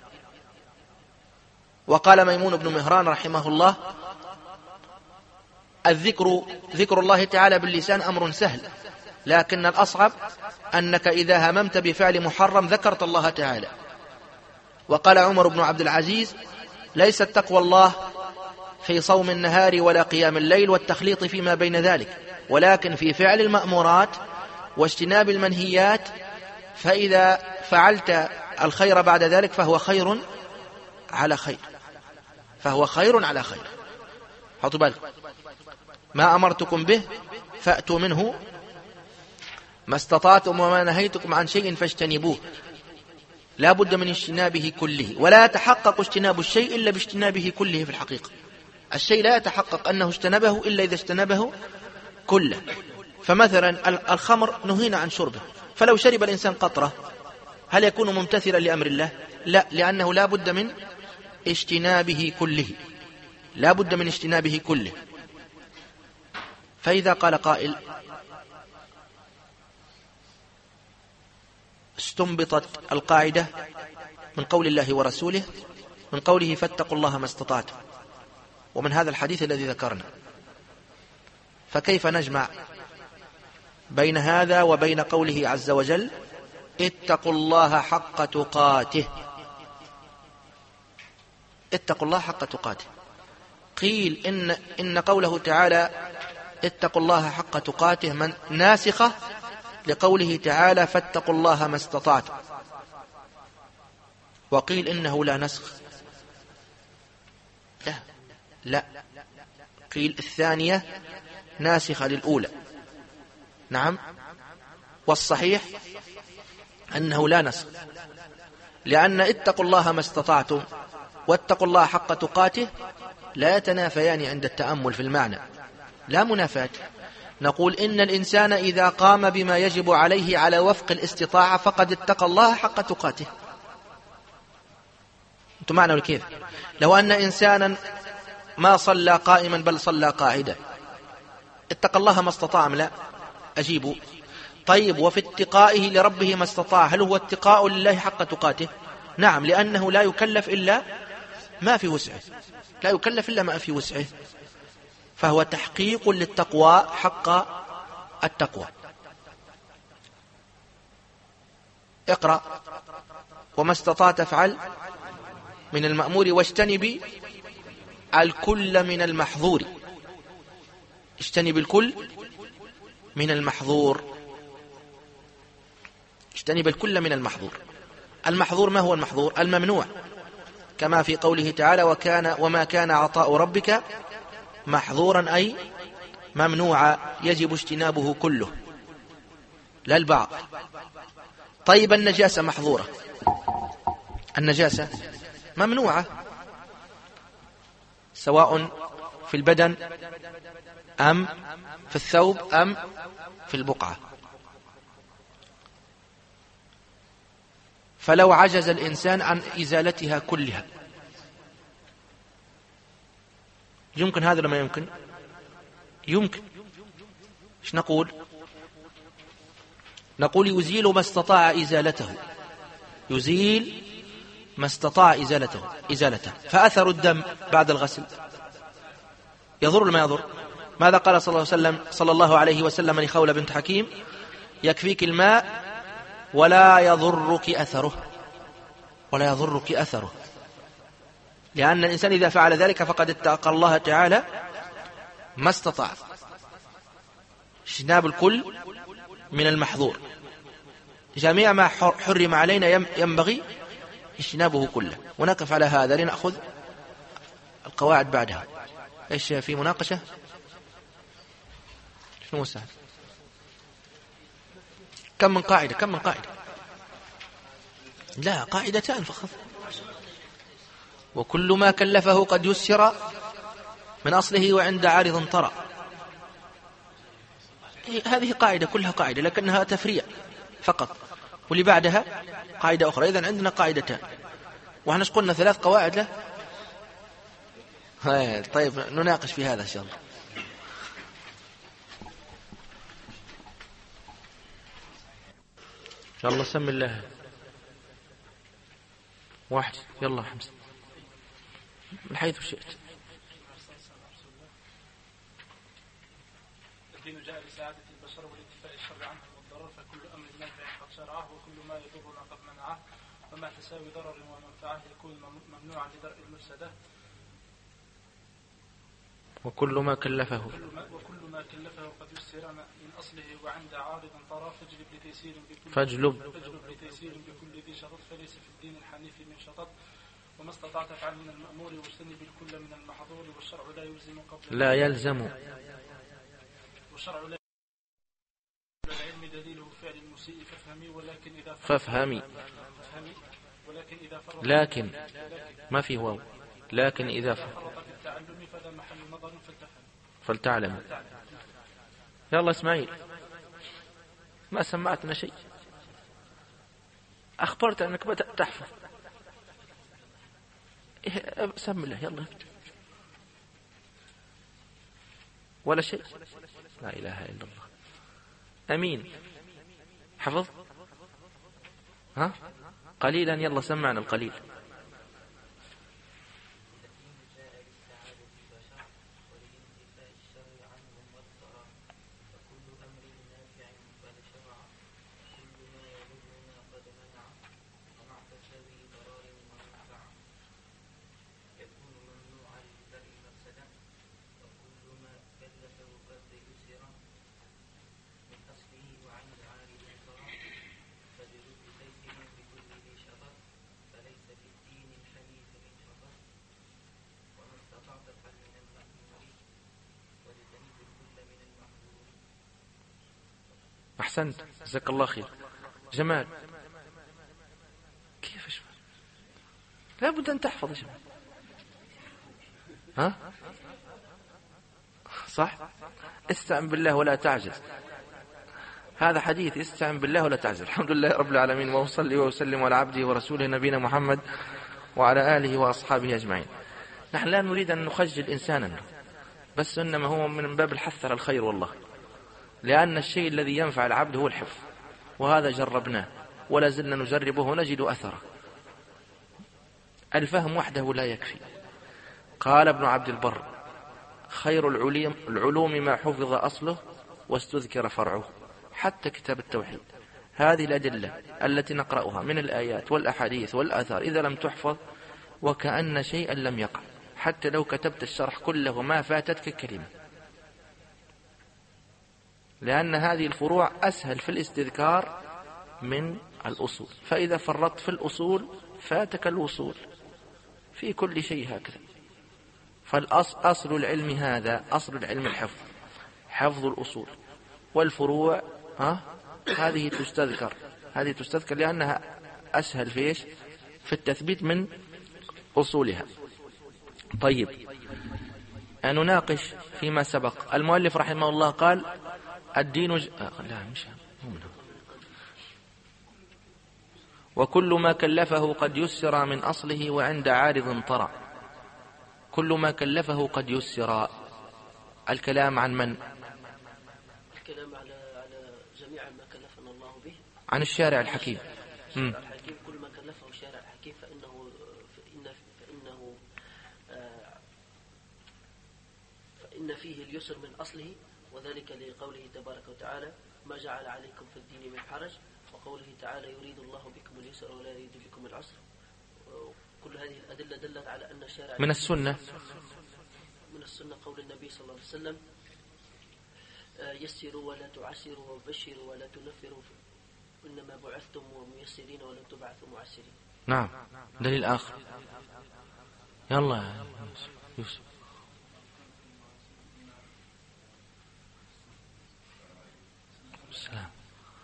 وقال ميمون بن مهران رحمه الله ذكر الله تعالى باللسان أمر سهل، لكن الأصعب أنك إذا هممت بفعل محرم ذكرت الله تعالى. وقال عمر بن عبد العزيز ليست تقوى الله في صوم النهار ولا قيام الليل والتخليط فيما بين ذلك، ولكن في فعل المأمورات واجتناب المنهيات. فإذا فعلت الخير بعد ذلك فهو خير على خير، فهو خير على خير. حطوا بالكم، ما أمرتكم به فأتوا منه ما استطعتم وما نهيتكم عن شيء فاجتنبوه. لا بد من اجتنابه كله، ولا يتحقق اجتناب الشيء إلا باجتنابه كله. في الحقيقة الشيء لا يتحقق أنه اجتنبه إلا إذا اجتنبه كله. فمثلا الخمر نهينا عن شربه، فلو شرب الإنسان قطرة هل يكون ممتثلا لأمر الله؟ لا، لأنه لا بد من اجتنابه كله، لا بد من اجتنابه كله. فإذا قال قائل استنبطت القاعدة من قول الله ورسوله، من قوله فاتقوا الله ما استطعتم، ومن هذا الحديث الذي ذكرنا، فكيف نجمع بين هذا وبين قوله عز وجل اتقوا الله حق تقاته؟ اتقوا الله حق تقاته. قيل إن قوله تعالى اتقوا الله حق تقاته من ناسخة لقوله تعالى فاتقوا الله ما استطعتم، وقيل إنه لا نسخ. لا، قيل الثانية ناسخة للأولى. نعم، والصحيح أنه لا نسخ، لأن اتقوا الله ما استطعتم واتقوا الله حق تقاته لا يتنافيان عند التأمل في المعنى، لا منافاة. نقول إن الإنسان إذا قام بما يجب عليه على وفق الاستطاعة فقد اتقى الله حق تقاته. أنتم معنا الكيف؟ لو أن إنسانا ما صلى قائما بل صلى قاعدا اتقى الله ما استطاع أم لا؟ أجيبوا. طيب، وفي اتقائه لربه ما استطاع هل هو اتقاء لله حق تقاته؟ نعم، لأنه لا يكلف إلا ما في وسعه، لا يكلف إلا ما في وسعه، فهو تحقيق للتقوى حق التقوى. اقرأ وما استطعت افعل من المأمور واجتنب الكل من المحظور. اجتنب الكل من المحظور، اجتنب الكل من المحظور. المحظور ما هو المحظور؟ الممنوع، كما في قوله تعالى وما كان عطاء ربك محظورا أي ممنوعا، يجب اجتنابه كله لا البعض. طيب، النجاسة محظورة، النجاسة ممنوعة، سواء في البدن أم في الثوب أم في البقعة. فلو عجز الإنسان عن إزالتها كلها يمكن هذا لما يمكن؟ يمكن. ايش نقول؟ نقول يزيل ما استطاع إزالته، يزيل ما استطاع إزالته. فأثر الدم بعد الغسل يضر ولا ما يضر؟ ماذا قال صلى الله عليه وسلم لخولة بنت حكيم؟ يكفيك الماء ولا يضرك أثره، ولا يضرك أثره، لأن الإنسان إذا فعل ذلك فقد اتقى الله تعالى ما استطاع. اجتناب الكل من المحظور، جميع ما حرم علينا ينبغي اجتنابه كله. ونقف على هذا لنأخذ القواعد بعدها. ايش في مناقشة؟ شنو سهل؟ كم من قاعدة؟ لا، قاعدتان فقط. وكل ما كلفه قد يسر من أصله وعند عارض طرأ. هذه قاعدة كلها قاعدة لكنها تفريع فقط، واللي بعدها قاعدة أخرى. إذن عندنا قاعدتان، وإحنا قلنا 3 قواعد له. طيب، نناقش في هذا إن شاء الله. إن شاء الله سم الله واحد. يلا حمزة من حيث شئت. الدين جاء لسعادة البشر والانتفاء الشر عنه والضرر، فكل أمر نافع قد شرعه وكل ما يضرنا قد منعه، ومع تساوي ضرر ومنفعة يكون ممنوعا لدرء المفسدة. وكل ما كلفه قد يسر من أصله وعند عارض طرى فاجلب لتيسير بكل ذي شطط فليس في الدين الحنيف من شطط. وما استطعت فعل من المأمور واجتنب الكل من المحظور. والشرع لا يلزم لا يلزم والشرع لا العلم دليله فعل المسيء فافهمي. ولكن إذا فافهمي لكن ما في واو. لكن إذا فرط في التعلم فذا محل نظر فلتعلم. يلا اسماعيل ما سمعتنا شيء. أخبرت أنك بدأت تحفظ. سم الله يلا. ولا شيء. لا إله إلا الله. أمين حفظ. ها قليلا يلا سمعنا القليل. أحسنت جزاك الله خير. جمال كيف لا بد أن تحفظ جمال. ها صح. استعن بالله ولا تعجز. هذا حديث استعن بالله ولا تعجز. الحمد لله رب العالمين وصلي وسلم على عبده ورسوله نبينا محمد وعلى آله وأصحابه أجمعين. نحن لا نريد أن نخجل إنسانا بس إنما هو من باب الحث على الخير والله. لأن الشيء الذي ينفع العبد هو الحفظ وهذا جربناه ولا زلنا نجربه ونجد أثره. الفهم وحده لا يكفي. قال ابن عبد البر خير العلوم ما حفظ أصله واستذكر فرعه. حتى كتاب التوحيد هذه الأدلة التي نقرأها من الآيات والأحاديث والآثار إذا لم تحفظ وكأن شيئا لم يقع. حتى لو كتبت الشرح كله ما فاتتك كلمة. لأن هذه الفروع أسهل في الاستذكار من الأصول. فإذا فرطت في الأصول فاتك الوصول في كل شيء هكذا. فالأصل العلم هذا أصل العلم الحفظ. حفظ الأصول والفروع هذه تستذكر لأنها أسهل في التثبيت من أصولها. طيب نناقش فيما سبق. المؤلف رحمه الله قال الدين لا مش وكل ما كلفه قد يسر من أصله وعند عارض طرأ. كل ما كلفه قد يسر. الكلام عن من؟ الكلام على جميع ما كلفنا الله به. عن الشارع الحكيم. الحكيم كل ما كلفه الشارع الحكيم فإن فيه اليسر من أصله. وذلك لقوله تبارك وتعالى ما جعل عليكم في الدين من حرج. وقوله تعالى يريد الله بكم اليسر ولا يريد بكم العسر. كل هذه الأدلة دلت على أن الشارع من السنة قول النبي صلى الله عليه وسلم يسروا ولا تعسروا وبشروا ولا تنفروا إنما بعثتم ميسرين ولم تبعثوا معسرين. نعم دليل آخر. يلا يوسف. السلام.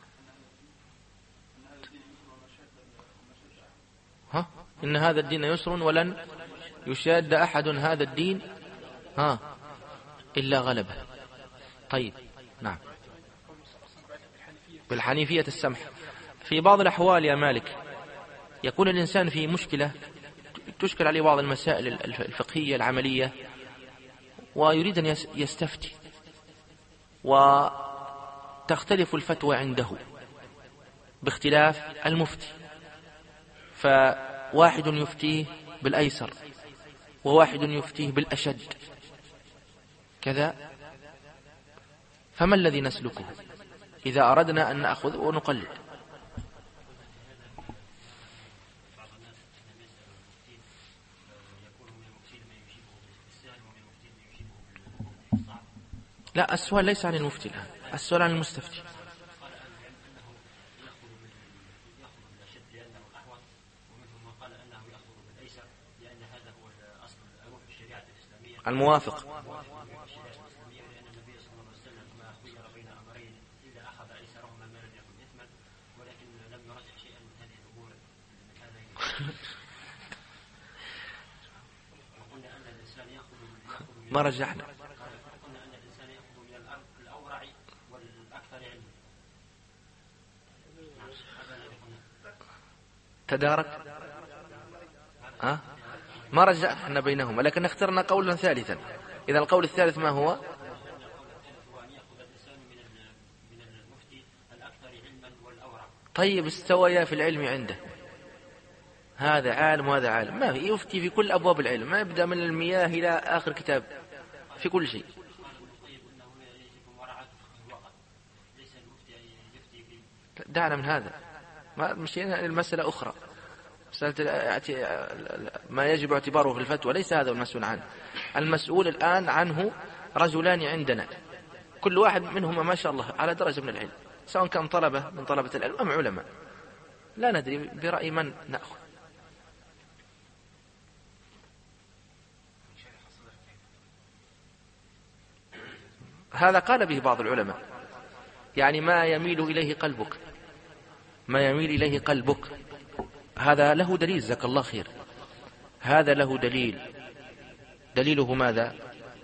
إن هذا الدين يسر ولن يشاد أحد هذا الدين إلا غلبه. طيب نعم بالحنيفية السمح. في بعض الأحوال يا مالك يكون الإنسان في مشكلة تشكل عليه بعض المسائل الفقهية العملية ويريد أن يستفتي وتختلف الفتوى عنده باختلاف المفتي. فواحد يفتيه بالأيسر وواحد يفتيه بالأشد كذا. فما الذي نسلكه إذا أردنا أن نأخذ ونقلد؟ لا، السؤال ليس عن المفتي الآن، السؤال عن المستفتي. الموافق. ما رجحنا. تدارك. ما رجحنا بينهما، لكن اخترنا قولا ثالثا. إذا القول الثالث ما هو؟ طيب استويا في العلم عنده، هذا عالم وهذا عالم، ما يفتي في كل أبواب العلم، ما يبدأ من المياه إلى آخر كتاب في كل شيء. دعنا من هذا، ما مشينا المسألة أخرى، ما يجب اعتباره في الفتوى ليس هذا المسؤول عنه. المسؤول الآن عنه رجلان عندنا، كل واحد منهما ما شاء الله على درجة من العلم، سواء كان طلبة من طلبة العلم أم علماء، لا ندري برأي من نأخذ. هذا قال به بعض العلماء، يعني ما يميل إليه قلبك، ما يميل إليه قلبك، هذا له دليل، جزاك الله خير، هذا له دليل. دليله ماذا؟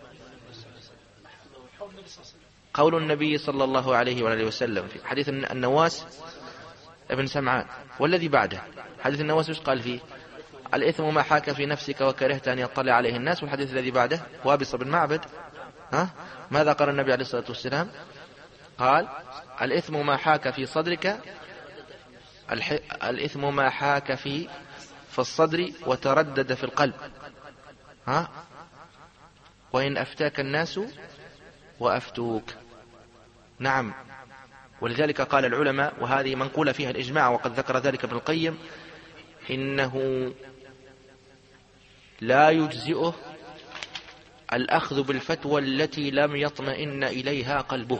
قول النبي صلى الله عليه وآله وسلم في حديث النواس ابن سمعان، والذي بعده حديث النواس وش قال فيه؟ الإثم ما حاك في نفسك وكرهت أن يطلع عليه الناس. والحديث الذي بعده وابص بن معبد، ماذا قال النبي عليه الصلاة والسلام؟ قال الإثم ما حاك في صدرك، الإثم ما حاك في الصدر وتردد في القلب، وإن أفتاك الناس وأفتوك. نعم، ولذلك قال العلماء، وهذه منقولة فيها الإجماع وقد ذكر ذلك ابن القيم، إنه لا يجزئه الأخذ بالفتوى التي لم يطمئن إليها قلبه،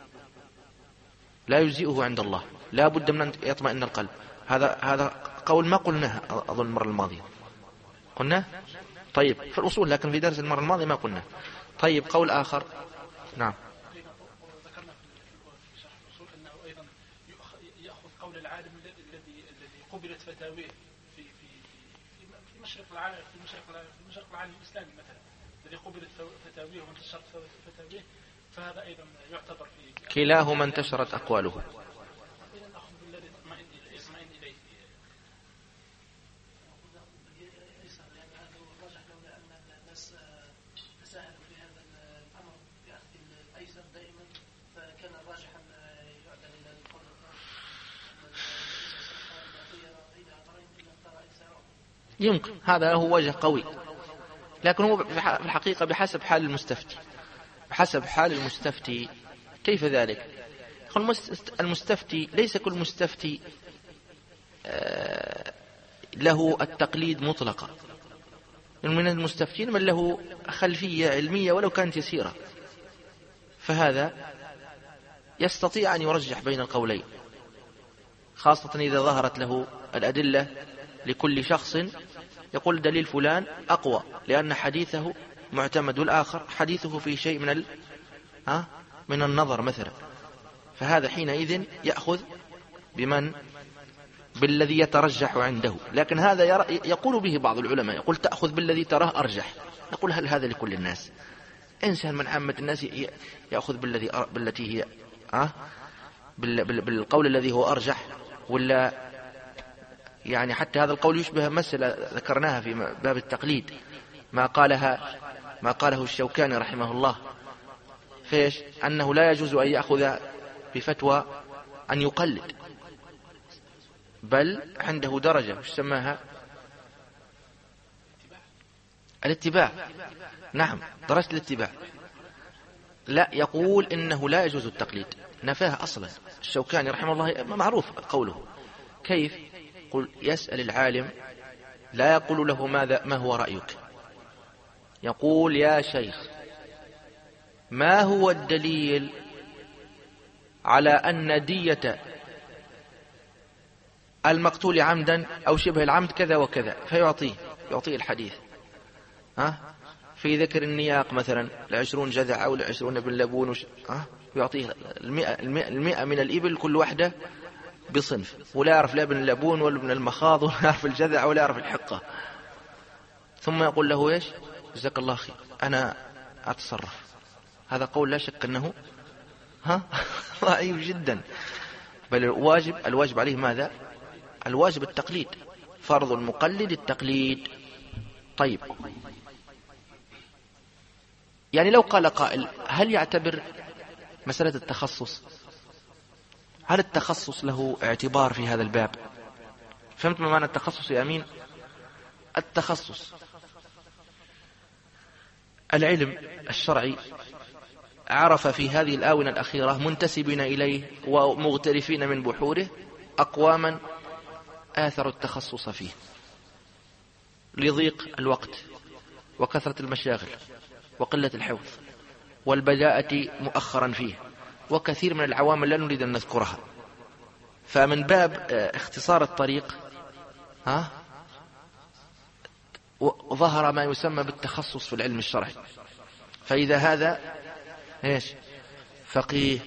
لا يجزئه عند الله، لا بد من أن يطمئن القلب. هذا قول ما قلناه أظن المرة الماضية، قلناه طيب في الأصول، لكن في درس المرة الماضية ما قلناه. طيب قول آخر. نعم، ذكرنا في شرح الأصول أنه أيضا يأخذ قول العالم الذي قبلت فتاويه في مشرق العالم، في مشرق العالم الإسلامي مثلا، الذي قبلت فتاويه وانتشرت فتاويه، فهذا أيضا يعتبر في كلاهما انتشرت أقواله. يمكن هذا هو وجه قوي، لكن هو في الحقيقة بحسب حال المستفتي، بحسب حال المستفتي. كيف ذلك؟ المستفتي ليس كل مستفتي له التقليد مطلقا، من المستفتين من له خلفية علمية ولو كانت يسيرة، فهذا يستطيع أن يرجح بين القولين، خاصة إذا ظهرت له الأدلة لكل شخص، يقول دليل فلان أقوى لأن حديثه معتمد، والآخر حديثه في شيء من النظر مثلا، فهذا حينئذ يأخذ بالذي يترجح عنده. لكن هذا يقول به بعض العلماء، يقول تأخذ بالذي تراه أرجح. نقول هل هذا لكل الناس؟ إنسان من عامة الناس يأخذ بالتي هي بالقول الذي هو أرجح، ولا يعني حتى هذا القول يشبه مسألة ذكرناها في باب التقليد، ما قاله الشوكاني رحمه الله، فيش أنه لا يجوز أن يأخذ بفتوى أن يقلد، بل عنده درجة وش سماها؟ الاتباع. نعم، درجة الاتباع. لا، يقول إنه لا يجوز التقليد، نفاه أصلا الشوكاني رحمه الله، معروف قوله. كيف؟ قل يسأل العالم، لا يقول له ما هو رأيك، يقول يا شيخ ما هو الدليل على أن دية المقتول عمدا أو شبه العمد كذا وكذا، فيعطيه الحديث في ذكر النياق مثلا 20 جذع أو 20 ابن لبون يعطيه 100 من الإبل كل واحدة بصنف، ولا يعرف لا ابن اللبون ولا ابن المخاض ولا يعرف الجذع ولا يعرف الحقة، ثم يقول له إيش؟ جزاك الله خير أنا أتصرف. هذا قول لا شك أنه ضعيف جدا، بل الواجب عليه ماذا؟ الواجب التقليد، فرض المقلد التقليد. طيب، يعني لو قال قائل هل يعتبر مسألة التخصص، هل التخصص له اعتبار في هذا الباب؟ فهمت ما معنى التخصص يا أمين؟ التخصص العلم الشرعي عرف في هذه الآونة الأخيرة منتسبين إليه ومغترفين من بحوره أقواما آثروا التخصص فيه لضيق الوقت وكثرة المشاغل وقلة الحفظ والبداءة مؤخرا فيه، وكثير من العوامل لا نريد أن نذكرها. فمن باب اختصار الطريق ظهر ما يسمى بالتخصص في العلم الشرعي. فإذا هذا ايش؟ فقيه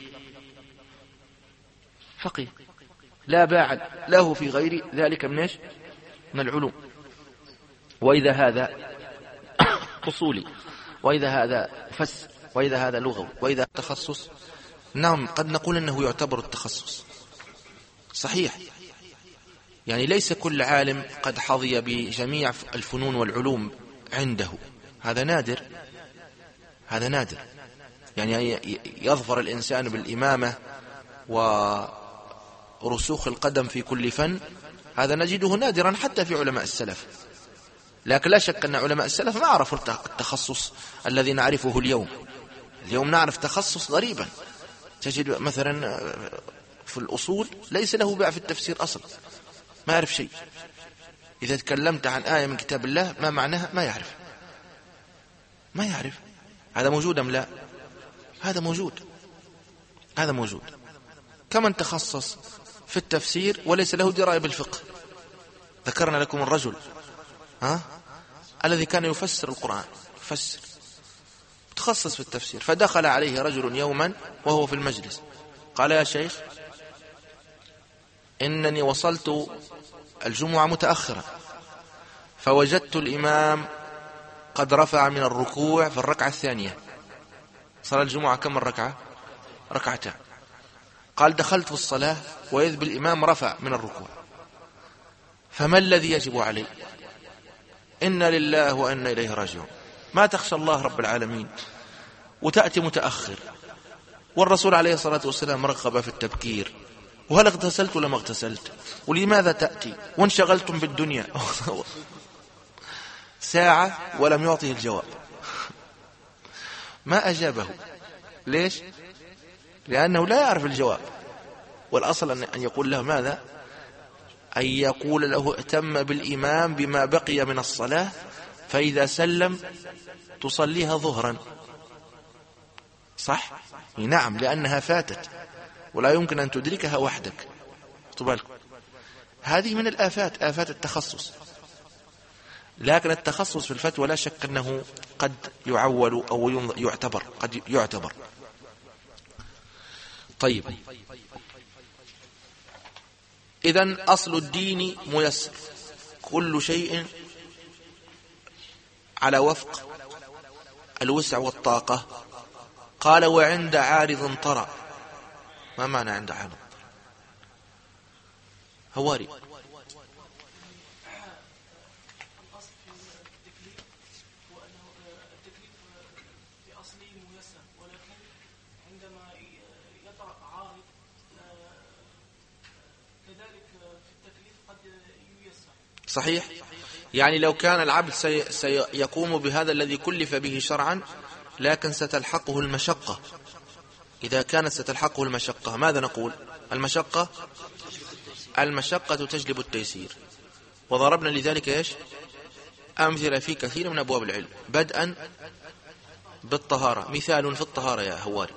لا باع له في غير ذلك من ايش؟ من العلوم. وإذا هذا أصولي، وإذا هذا فس، وإذا هذا لغوي، وإذا تخصص. نعم، قد نقول أنه يعتبر التخصص صحيح، يعني ليس كل عالم قد حظي بجميع الفنون والعلوم عنده، هذا نادر، يعني يظفر الإنسان بالإمامة ورسوخ القدم في كل فن، هذا نجده نادرا حتى في علماء السلف. لكن لا شك أن علماء السلف ما عرفوا التخصص الذي نعرفه اليوم نعرف تخصص غريبا. تجد مثلا في الأصول ليس له باع في التفسير أصلا، ما يعرف شيء. إذا تكلمت عن آية من كتاب الله ما معناها ما يعرف. هذا موجود أم لا؟ هذا موجود. كمن تخصص في التفسير وليس له دراية بالفقه. ذكرنا لكم الرجل الذي كان يفسر القرآن، تخصص في التفسير، فدخل عليه رجل يوما وهو في المجلس قال: يا شيخ، إنني وصلت الجمعة متأخرا، فوجدت الإمام قد رفع من الركوع في الركعة الثانية. صلاة الجمعة كم الركعة؟ ركعتان. قال: دخلت في الصلاة وإذ بالإمام رفع من الركوع، فما الذي يجب علي؟ إنا لله وإنا إليه راجعون. ما تخشى الله رب العالمين وتأتي متأخر، والرسول عليه الصلاة والسلام رغب في التبكير، وهل اغتسلت ولا ما اغتسلت؟ ولماذا تأتي وانشغلتم بالدنيا؟ ساعة ولم يعطه الجواب، ما أجابه. ليش؟ لأنه لا يعرف الجواب. والأصل أن يقول له ماذا؟ أن يقول له: ائتم بالإمام بما بقي من الصلاة، فإذا سلم تصليها ظهرا. صح؟ نعم، لأنها فاتت ولا يمكن أن تدركها وحدك. هذه من الآفات، آفات التخصص. لكن التخصص في الفتوى لا شك أنه قد يعول أو يعتبر، قد يعتبر. طيب، إذن أصل الدين ميسر، كل شيء على وفق الوسع والطاقة. قال: وعند عارض طرأ. ما معنى عند عارض؟ هواري. صحيح، يعني لو كان العبد سيقوم بهذا الذي كلف به شرعا، لكن ستلحقه المشقة. إذا كانت ستلحقه المشقة، ماذا نقول؟ المشقة تجلب التيسير. وضربنا لذلك إيش؟ أمثلة في كثير من أبواب العلم، بدءا بالطهارة. مثال في الطهارة يا هواري.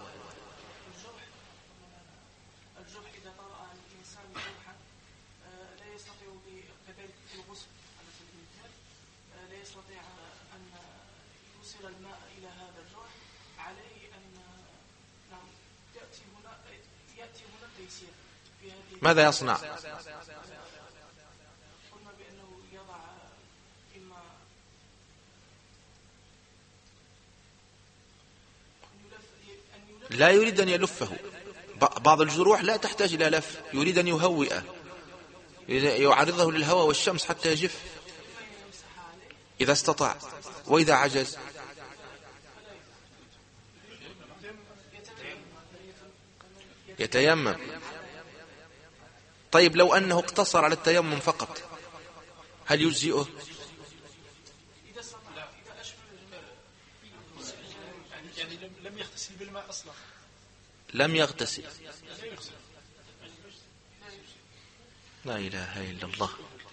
الجرح إذا طرأ على الإنسان جرحا لا يستطيع كذلك في الغسل على سبيل المثال لا يستطيع أن يوصل الماء إلى هذا الجرح، عليه أن نعم يأتي هنا التيسير في هذه. ماذا يصنع؟ قلنا بأنه يضع إما لا يريد أن يلفه. بعض الجروح لا تحتاج إلى لف، يريد أن يهوئه، يعرضه للهواء والشمس حتى يجف إذا استطاع. وإذا عجز يتيمم. طيب لو أنه اقتصر على التيمم فقط هل يجزئه؟ يعني لم يغتسل بالماء أصلا. لم يغتسل. لا إله إلا الله.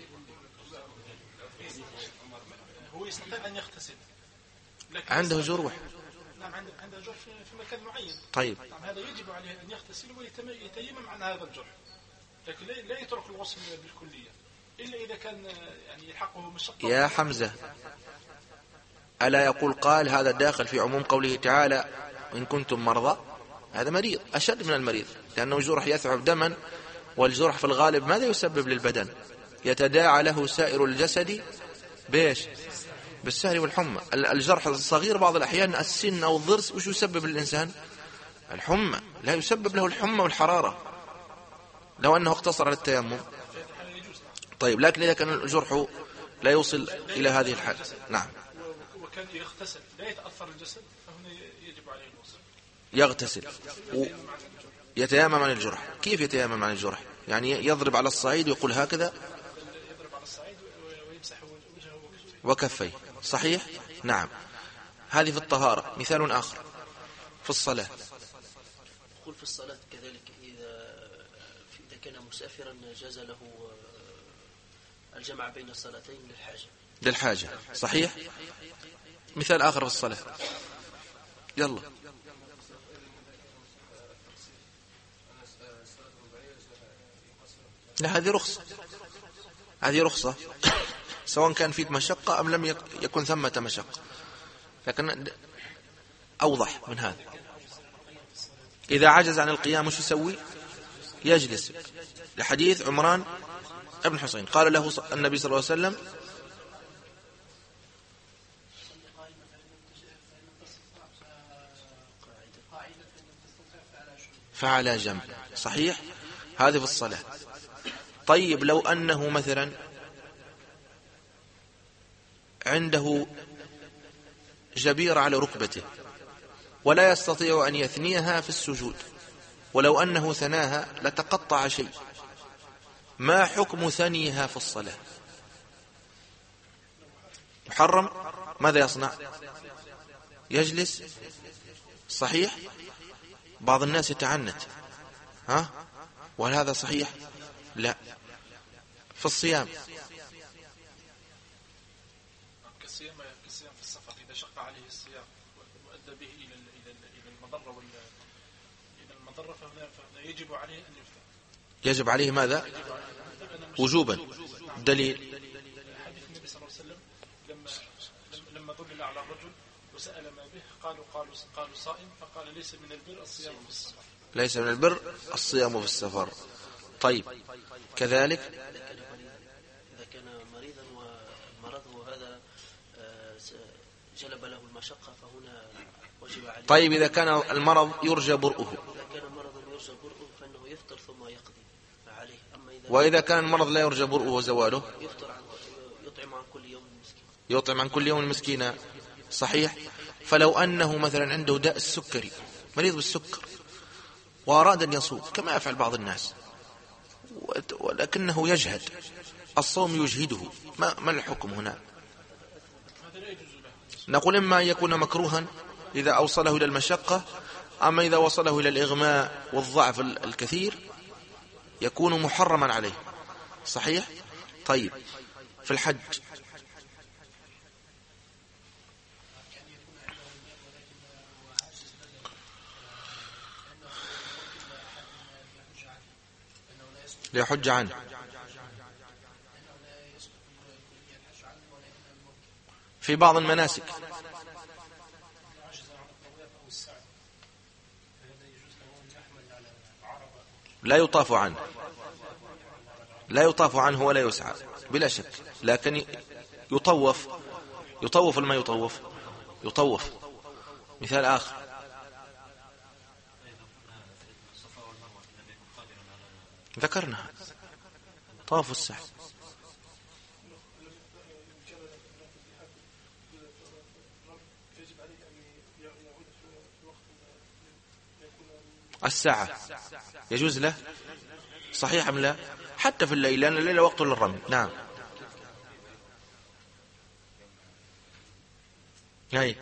هو يستطيع أن يغتسل عنده جروح. نعم عنده جرح في مكان معين. طيب نعم هذا يجب عليه أن يغتسل ويتيمم عن هذا الجرح، لكن لا يترك الغسل بالكلية إلا إذا كان يعني يلحقه مشقة. يا حمزة، ألا يقول قال هذا داخل في عموم قوله تعالى إن كنتم مرضى؟ هذا مريض أشد من المريض، لأنه جرح يثعب دما، والجرح في الغالب ماذا يسبب للبدن؟ يتداعى له سائر الجسد بيش؟ بالسهر والحمى. الجرح الصغير بعض الأحيان السن أو الضرس وش يسبب للإنسان؟ الحمى. لا يسبب له الحمى والحرارة لو أنه اقتصر على التيمم. طيب لكن إذا كان الجرح لا يوصل إلى هذه الحال. نعم. وكان يغتسل لا يتأثر الجسد فهنا يجب عليه الغسل. يغتسل يتيمم عن الجرح. كيف يتيمم عن الجرح؟ يعني يضرب على الصعيد ويقول هكذا، يضرب على الصعيد ويمسح وجهه وكفيه. صحيح؟ نعم. هذه في الطهارة. مثال آخر في الصلاة. يقول في الصلاة كذلك إذا كان مسافرا جاز له الجمع بين الصلاتين للحاجة. صحيح. مثال آخر في الصلاة. يلا. لا هذه رخصة، هذه رخصة سواء كان فيك مشقة أم لم يكن ثمة مشقة، لكن أوضح من هذا. إذا عجز عن القيام وش يسوي؟ يجلس، لحديث عمران ابن حسين قال له النبي صلى الله عليه وسلم فعلى جنب. صحيح. هذه في الصلاة. طيب لو أنه مثلا عنده جبيرة على ركبته ولا يستطيع أن يثنيها في السجود، ولو أنه ثناها لتقطع شيء، ما حكم ثنيها في الصلاة؟ محرم. ماذا يصنع؟ يجلس. صحيح. بعض الناس يتعنت، وهل هذا صحيح؟ لا. في الصيام كالصيام في السفر إذا شق عليه الصيام وأدى به إلى المضرة فهنا يجب عليه أن يفطر. يجب عليه ماذا؟ وجوبا. دليل حديث النبي صلى الله عليه وسلم لما ظلل على الرجل وسأل ما به قالوا صائم، فقال ليس من البر الصيام في السفر. ليس من البر الصيام في السفر. طيب كذلك إذا كان مريضا ومرضه هذا جلب له المشقة فهنا وجب عليه. طيب إذا كان المرض يرجى برؤه، إذا كان مرض يرجى برؤه فإنه يفطر ثم يقضي عليه. وإذا كان المرض لا يرجى برؤه وزواله يطعم عن كل يوم مسكين. يطعم عن كل يوم مسكينا. صحيح. فلو أنه مثلا عنده داء السكري، مريض بالسكر، وأراد أن يصوم كما يفعل بعض الناس ولكنه يجهد، الصوم يجهده، ما الحكم هنا؟ نقول إما أن يكون مكروها إذا أوصله إلى المشقة، أما إذا وصله إلى الإغماء والضعف الكثير يكون محرما عليه. صحيح. طيب في الحج ليحج عنه. في بعض المناسك لا يطاف عنه، لا يطاف عنه ولا يسعى بلا شك، لكن يطوف لما يطوف. مثال آخر، ذكرنا طواف السعي. الساعة يجوز له، صحيح أم لا؟ حتى في الليل، لأن الليل وقت للرمي. نعم. هاي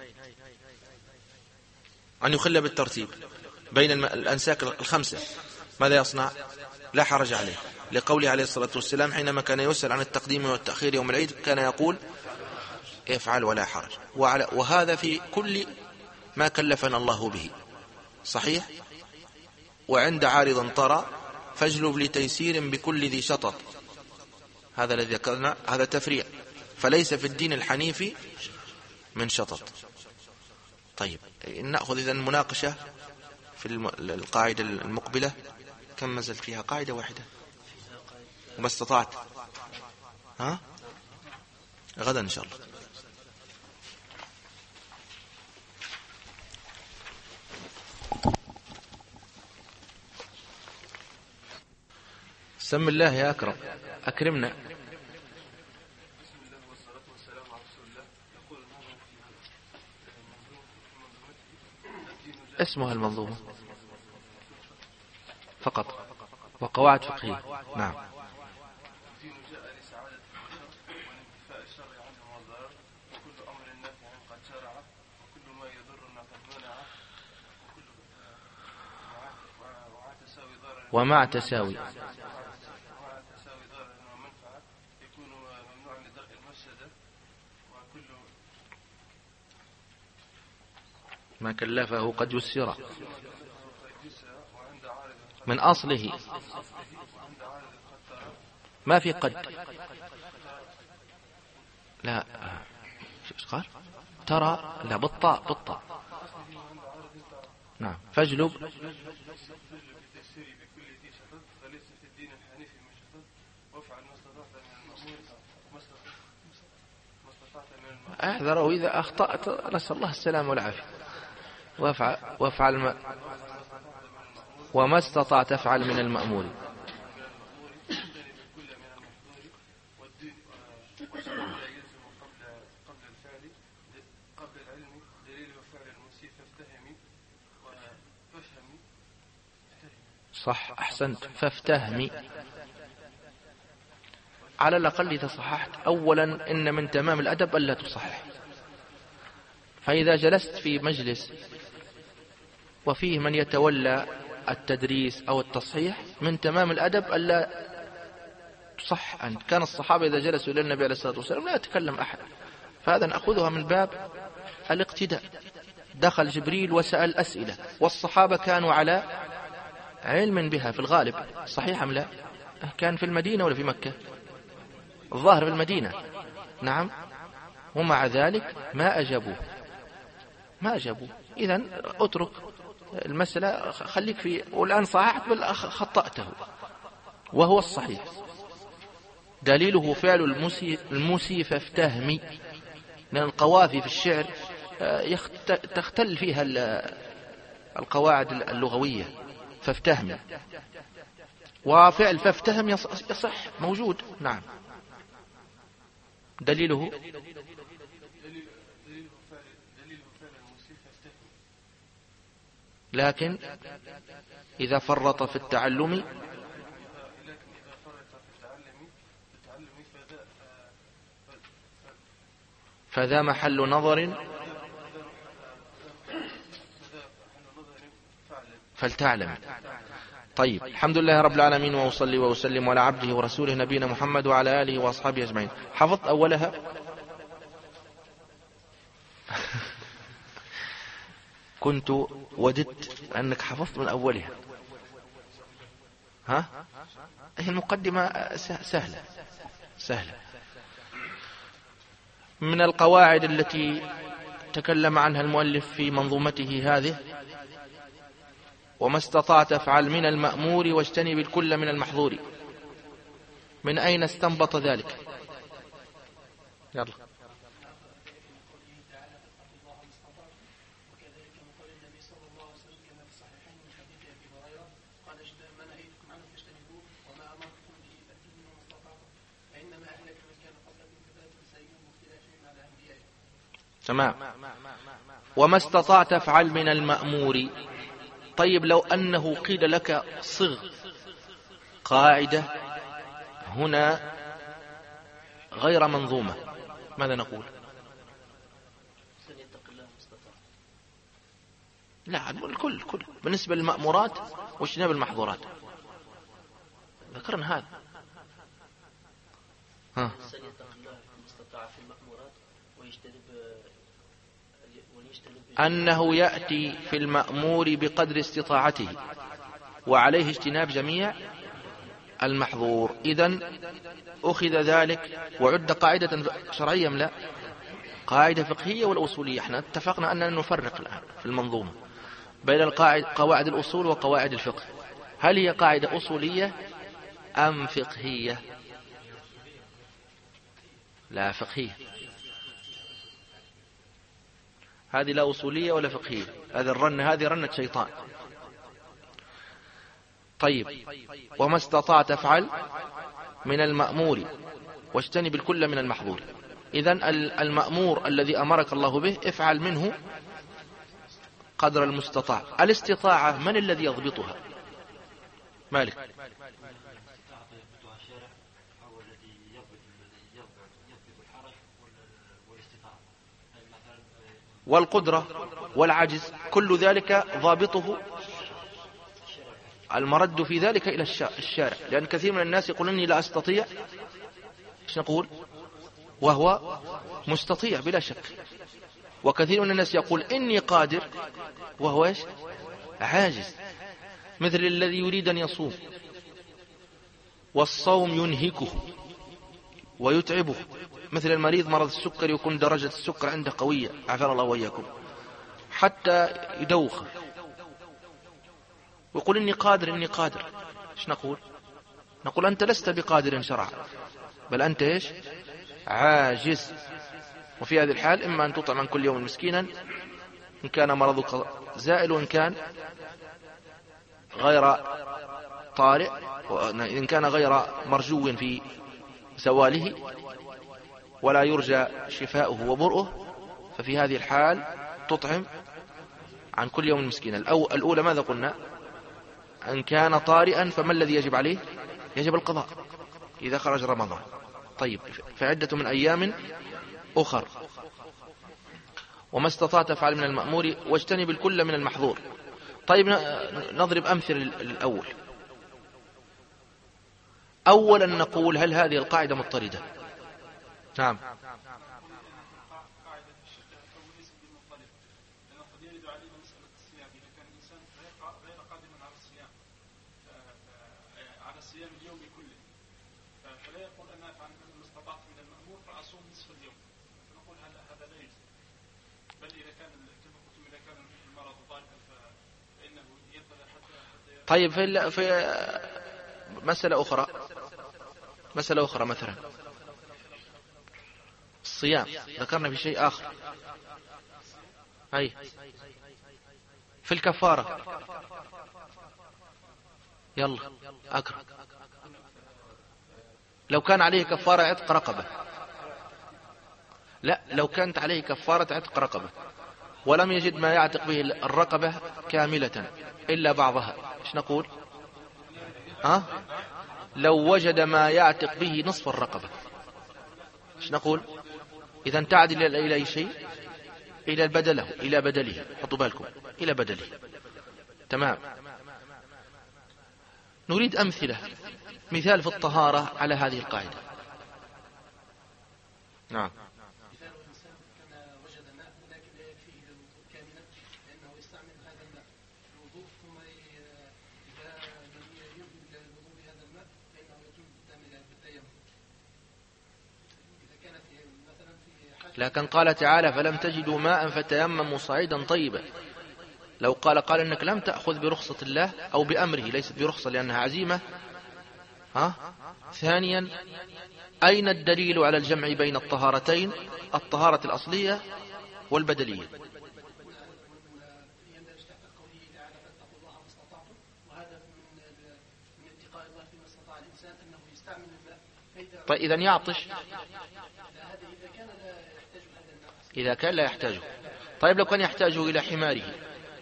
أن يخلى بالترتيب بين الأنساك الخمسة، ماذا يصنع؟ لا حرج عليه، لقوله عليه الصلاة والسلام حينما كان يسأل عن التقديم والتأخير يوم العيد كان يقول افعل ولا حرج. وهذا في كل ما كلفنا الله به، صحيح. وعند عارض طرى فاجلب لتيسير بكل ذي شطط، هذا الذي ذكرنا، هذا تفريع، فليس في الدين الحنيفي من شطط. طيب نأخذ إذن مناقشة في القاعدة المقبلة. كم مازال فيها؟ قاعدة واحدة وما استطعت. غدا إن شاء الله. سم الله يا أكرم، أكرمنا. اسمها المنظومة فقط وقواعد فقهية. نعم. ومع تساوي ما كلفه قد يسر من أصله، ما في قد. لا شو قال؟ ترى لا بالطاء. نعم. فاجلب احذروا إذا أخطأت، نسأل الله السلامة والعافية. وافعل وما استطعت تفعل من المأمور. صح، أحسنت، فافتهمي. على الأقل إذا صححت. أولا إن من تمام الأدب ألا تصحح، فإذا جلست في مجلس وفيه من يتولى التدريس أو التصحيح من تمام الأدب ألا تصح أنت. كان الصحابة إذا جلسوا إلى النبي عليه الصلاة والسلام لا يتكلم أحد، فهذا نأخذها من باب الاقتداء. دخل جبريل وسأل أسئلة، والصحابة كانوا على علم بها في الغالب، صحيح أم لا؟ كان في المدينة ولا في مكة؟ الظاهر في المدينة. نعم. ومع ذلك ما أجابوه. إذن اترك المسألة، خليك في. والآن صححت بل خطأته وهو الصحيح. دليله فعل الموسي فافتهمي، لأن القوافي في الشعر تختل فيها القواعد اللغوية. فافتهمي وفعل فافتهم يصح، موجود. نعم. دليله لكن إذا فرط في التعلم فذا محل نظر فلتعلم. طيب، الحمد لله رب العالمين، وأصلي وأسلم على عبده ورسوله نبينا محمد وعلى آله وأصحابه أجمعين. حفظت أولها؟ كنت وددت أنك حفظت من أولها. ها؟ هي المقدمة سهلة. من القواعد التي تكلم عنها المؤلف في منظومته هذه: وما استطعت افعل من المأمور واجتنب الكل من المحظور. من أين استنبط ذلك؟ يلا. تمام. وما استطعت افعل من المأمور. طيب لو أنه قيل لك صغ قاعدة هنا غير منظومة، ماذا نقول؟ لا، الكل بالنسبة للمأمورات واجتناب المحظورات، ذكرنا هذا. أنه يأتي في المأمور بقدر استطاعته وعليه اجتناب جميع المحظور. إذن أخذ ذلك وعد قاعدة شرعية لا قاعدة فقهية والأصولية. احنا اتفقنا أننا نفرق الآن في المنظومة بين قواعد الأصول وقواعد الفقه. هل هي قاعدة أصولية أم فقهية؟ لا، فقهية. هذه لا أصولية ولا فقهية، هذه رنة شيطان. طيب، وما استطعت افعل من المأمور واجتنب الكل من المحظور. إذن المأمور الذي أمرك الله به افعل منه قدر المستطاع. الاستطاعة من الذي يضبطها؟ مالك. والقدرة والعجز كل ذلك ضابطه المرد في ذلك إلى الشارع، لأن كثير من الناس يقول إني لا أستطيع، إيش نقول؟ وهو مستطيع بلا شك. وكثير من الناس يقول إني قادر وهو إيش؟ عاجز. مثل الذي يريد أن يصوم والصوم ينهكه ويتعبه، مثل المريض مرض السكر يكون درجة السكر عنده قوية، عافانا الله وإياكم، حتى يدوخ ويقول إني قادر. إيش نقول؟ نقول أنت لست بقادر شرعا، بل أنت إيش؟ عاجز. وفي هذه الحال إما أن تطعم عن كل يوم مسكينا إن كان مرضك زائل، وإن كان غير طارئ، إن كان غير مرجو في زواله ولا يرجى شفاؤه وبرؤه، ففي هذه الحال تطعم عن كل يوم مسكينا. الأولى ماذا قلنا؟ أن كان طارئا فما الذي يجب عليه؟ يجب القضاء إذا خرج رمضان. طيب، فعدة من أيام أخر. وما استطعت افعل من المأمور واجتنب الكل من المحظور. طيب، نضرب أمثل الأول. أولا نقول هل هذه القاعدة مضطردة؟ نعم. طيب، في مسألة أخرى مثلا الصيام، ذكرنا في شيء آخر. أي في الكفارة، يلا أقرأ. لو كان عليه كفارة عتق رقبة، لا، لو كانت عليه كفارة عتق رقبة ولم يجد ما يعتق به الرقبة كاملة إلا بعضها، إيش نقول؟ لو وجد ما يعتق به نصف الرقبة، إيش نقول؟ إذا تعدل إلى أي شيء؟ إلى بدله. حطوا بالكم، إلى بدله. تمام. نريد أمثلة، مثال في الطهارة على هذه القاعدة. نعم. لكن قال تعالى فلم تجدوا ماء فتيمموا صعيدا طيبا. لو قال إنك لم تأخذ برخصة الله أو بأمره، ليست برخصة لأنها عزيمة. ثانيا، أين الدليل على الجمع بين الطهارتين، الطهارة الأصلية والبدلية؟ طيب إذن يعطش إذا كان لا يحتاجه. طيب لو كان يحتاجه إلى حماره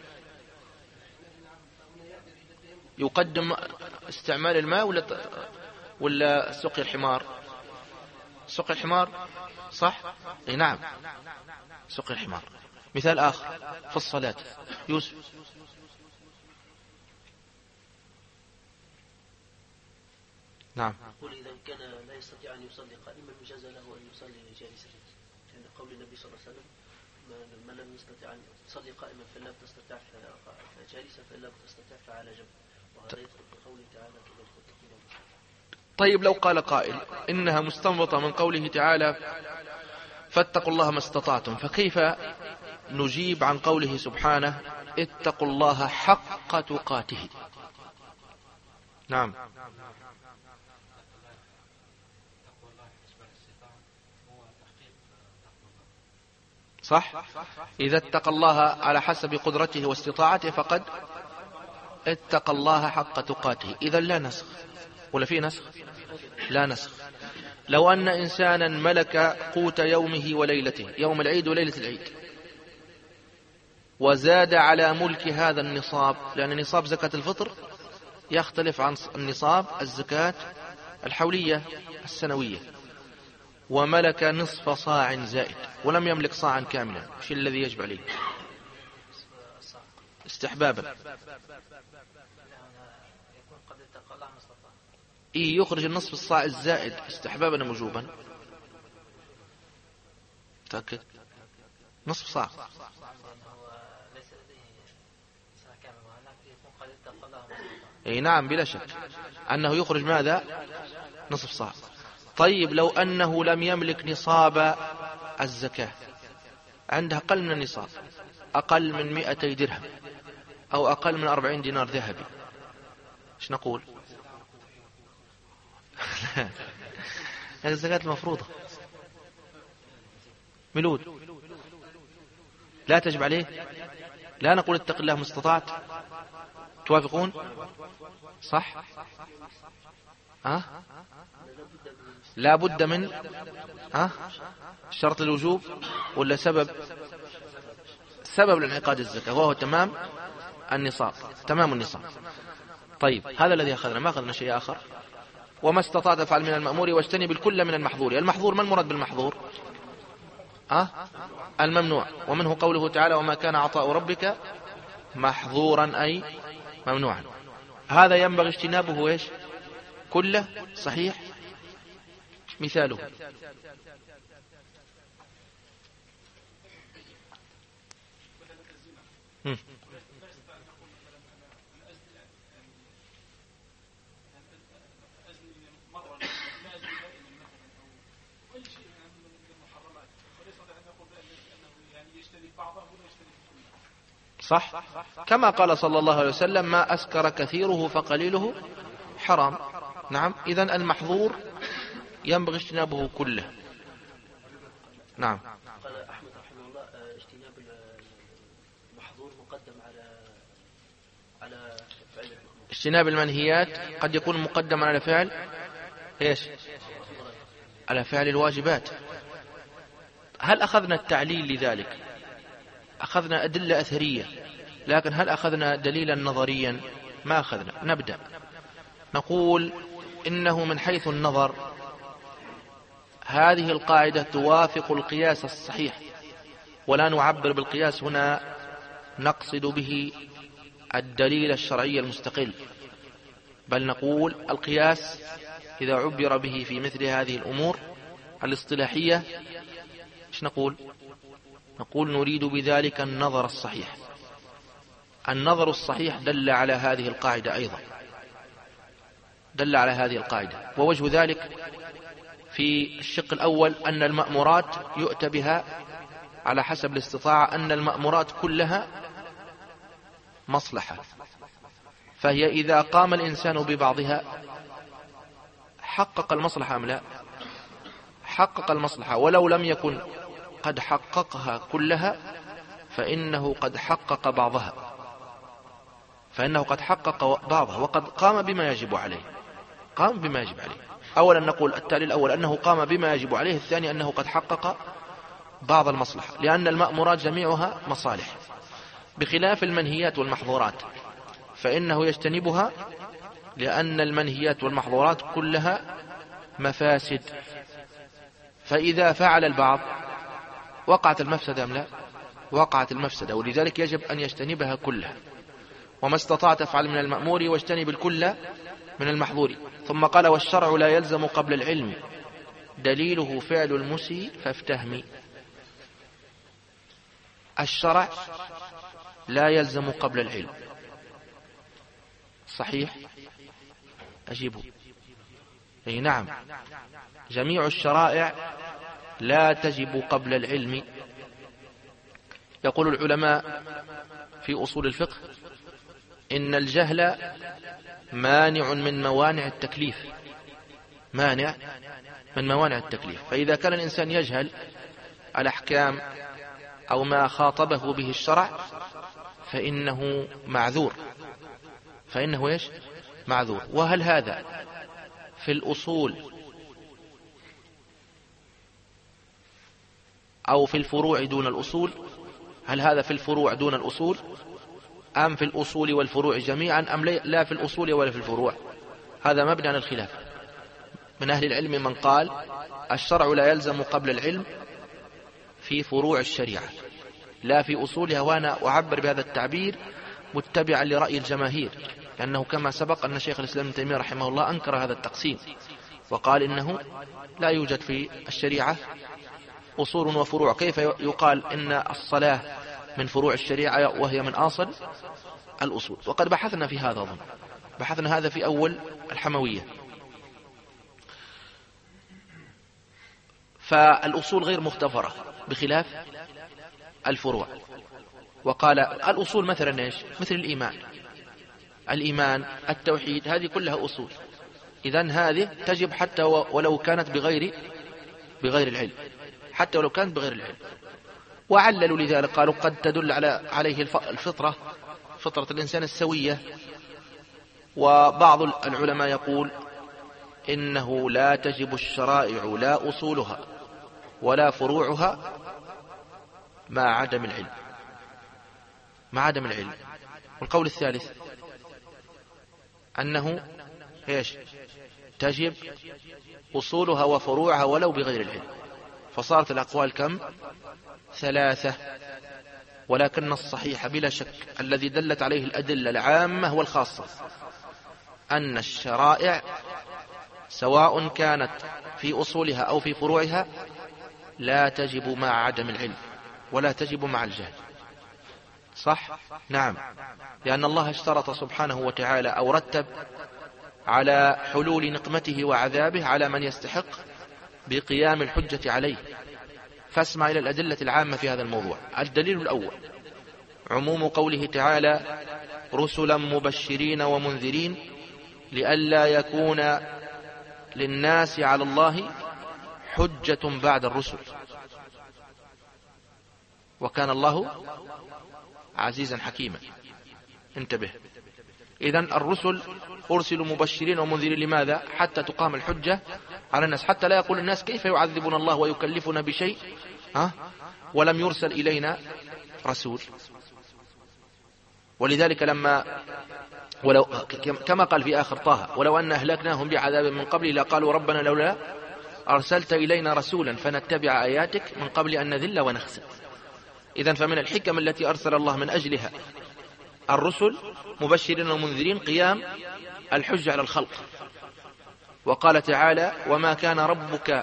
يقدم استعمال الماء ولا سقي الحمار؟ سقي الحمار صح؟ اي نعم سقي الحمار. مثال آخر في الصلاة يوسف. نعم. يقول إذا كان لا يستطيع أن يصلي قائما جاز له أن يصلي جالسا، لأن قول النبي صلى الله عليه وسلم من لم يستطيع أن يصلي قائما فلا تستطيع جالسا فلا تستطيع فعلى جنب، وهذا يدخل في قوله تعالى كذلك تتقون. طيب لو قال قائل إنها مستنبطة من قوله تعالى فاتقوا الله ما استطعتم، فكيف نجيب عن قوله سبحانه اتقوا الله حق تقاته؟ نعم. صح. إذا اتقى الله على حسب قدرته واستطاعته فقد اتقى الله حق تقاته. إذا لا نسخ ولا في نسخ؟ لا نسخ. لو أن إنسانا ملك قوت يومه وليلته، يوم العيد وليلة العيد، وزاد على ملك هذا النصاب، لأن نصاب زكاة الفطر يختلف عن النصاب الزكاة الحولية السنوية، وملك نصف صاع زائد ولم يملك صاعا كاملا، وش الذي يجب عليه؟ استحبابا. يخرج النصف الصاع الزائد استحبابا وجوبا؟ تأكد نصف صاع. اي نعم بلا شك أنه يخرج ماذا؟ نصف صاع. طيب لو أنه لم يملك نصاب الزكاة، عنده أقل من النصاب، أقل من 200 درهم أو أقل من 40 دينار ذهبي، ايش نقول؟ هذه الزكاة المفروضة ملود لا تجب عليه. لا نقول اتق الله ما استطعت. توافقون؟ صح. لا بد من شرط الوجوب ولا سبب لانعقاد الزكاة، وهو تمام النصاب، تمام النصاب. طيب هذا الذي أخذنا، ما أخذنا شيء آخر. وما استطعت فعل من المأمور واجتنب الكل من المحظور. المحظور ما المراد بالمحظور؟ الممنوع. ومنه قوله تعالى وما كان عطاء ربك محظورا أي ممنوعا. هذا ينبغي اجتنابه ايش؟ كله. صحيح. مثاله صح. كما قال صلى الله عليه وسلم ما أسكر كثيره فقليله حرام. نعم. إذن المحظور ينبغي اجتنابه كله. نعم. قال أحمد رحمه الله اجتناب المحظور مقدم على فعل المأمور. اجتناب المنهيات قد يكون مقدم على فعل ايش؟ على فعل الواجبات. هل أخذنا التعليل لذلك؟ أخذنا أدلة أثرية، لكن هل أخذنا دليلا نظريا؟ ما أخذنا. نبدأ نقول إنه من حيث النظر هذه القاعدة توافق القياس الصحيح، ولا نعبر بالقياس هنا نقصد به الدليل الشرعي المستقل، بل نقول القياس إذا عبر به في مثل هذه الأمور الاصطلاحية ايش نقول؟ نقول نريد بذلك النظر الصحيح. النظر الصحيح دل على هذه القاعدة أيضا، دل على هذه القاعدة. ووجه ذلك في الشق الأول أن المأمورات يؤتى بها على حسب الاستطاعة، أن المأمورات كلها مصلحة، فهي إذا قام الإنسان ببعضها حقق المصلحة أم لا؟ حقق المصلحة، ولو لم يكن قد حققها كلها فإنه قد حقق بعضها، وقد قام بما يجب عليه. قام بما يجب عليه. أولا نقول التالي الأول أنه قام بما يجب عليه، الثاني أنه قد حقق بعض المصلحة، لأن المأمورات جميعها مصالح، بخلاف المنهيات والمحظورات فإنه يجتنبها، لأن المنهيات والمحظورات كلها مفاسد، فإذا فعل البعض وقعت المفسدة أم لا؟ وقعت المفسدة، ولذلك يجب أن يجتنبها كلها. وما استطعت تفعل من المأمور واجتنب الكل من المحظور. ثم قال: والشرع لا يلزم قبل العلم دليله فعل المسيء فافتهمي. الشرع لا يلزم قبل العلم، صحيح؟ أجيبه. أي نعم، جميع الشرائع لا تجب قبل العلم. يقول العلماء في أصول الفقه: إن الجهل مانع من موانع التكليف، مانع من موانع التكليف. فإذا كان الإنسان يجهل الأحكام أو ما خاطبه به الشرع فإنه معذور، فإنه إيش؟ معذور. وهل هذا في الأصول أو في الفروع دون الأصول؟ هل هذا في الفروع دون الأصول، أم في الأصول والفروع جميعا، أم لا في الأصول ولا في الفروع؟ هذا مبني على الخلاف. من أهل العلم من قال الشرع لا يلزم قبل العلم في فروع الشريعة لا في أصولها، وأنا أعبر بهذا التعبير متبعا لرأي الجماهير، لأنه كما سبق أن شيخ الإسلام ابن تيمية رحمه الله أنكر هذا التقسيم وقال إنه لا يوجد في الشريعة أصول وفروع. كيف يقال إن الصلاة من فروع الشريعة وهي من أصل الأصول؟ وقد بحثنا في هذا، أظن بحثنا هذا في أول الحموية. فالأصول غير مختبرة بخلاف الفروع. وقال الأصول مثلا إيش؟ مثل الإيمان، التوحيد، هذه كلها أصول. إذن هذه تجب حتى ولو كانت بغير العلم، حتى ولو كانت بغير العلم. وعللوا لذلك، قالوا قد تدل عليه الفطرة، فطرة الإنسان السوية. وبعض العلماء يقول إنه لا تجب الشرائع لا أصولها ولا فروعها مع عدم العلم. والقول الثالث أنه إيش؟ تجب أصولها وفروعها ولو بغير العلم. فصارت الأقوال كم؟ 3. ولكن الصحيح بلا شك الذي دلت عليه الأدلة العامة والخاصة أن الشرائع سواء كانت في أصولها أو في فروعها لا تجب مع عدم العلم ولا تجب مع الجهل. صح؟ نعم، لأن الله اشترط سبحانه وتعالى أو رتب على حلول نقمته وعذابه على من يستحق بقيام الحجة عليه. فاسمع إلى الأدلة العامة في هذا الموضوع. الدليل الأول عموم قوله تعالى: رسلا مبشرين ومنذرين لئلا يكون للناس على الله حجة بعد الرسل، وكان الله عزيزا حكيما. انتبه، إذن الرسل أرسلوا مبشرين ومنذرين لماذا؟ حتى تقام الحجة على الناس، حتى لا يقول الناس كيف يعذبنا الله ويكلفنا بشيء ولم يرسل إلينا رسول. ولذلك كما قال في آخر طه: ولو أن أهلكناهم بعذاب من قبل لقالوا ربنا لولا أرسلت إلينا رسولا فنتبع آياتك من قبل أن نذل ونخزى. إذن فمن الحكم التي أرسل الله من أجلها الرسل مبشرين ومنذرين قيام الحجة على الخلق. وقال تعالى: وما كان ربك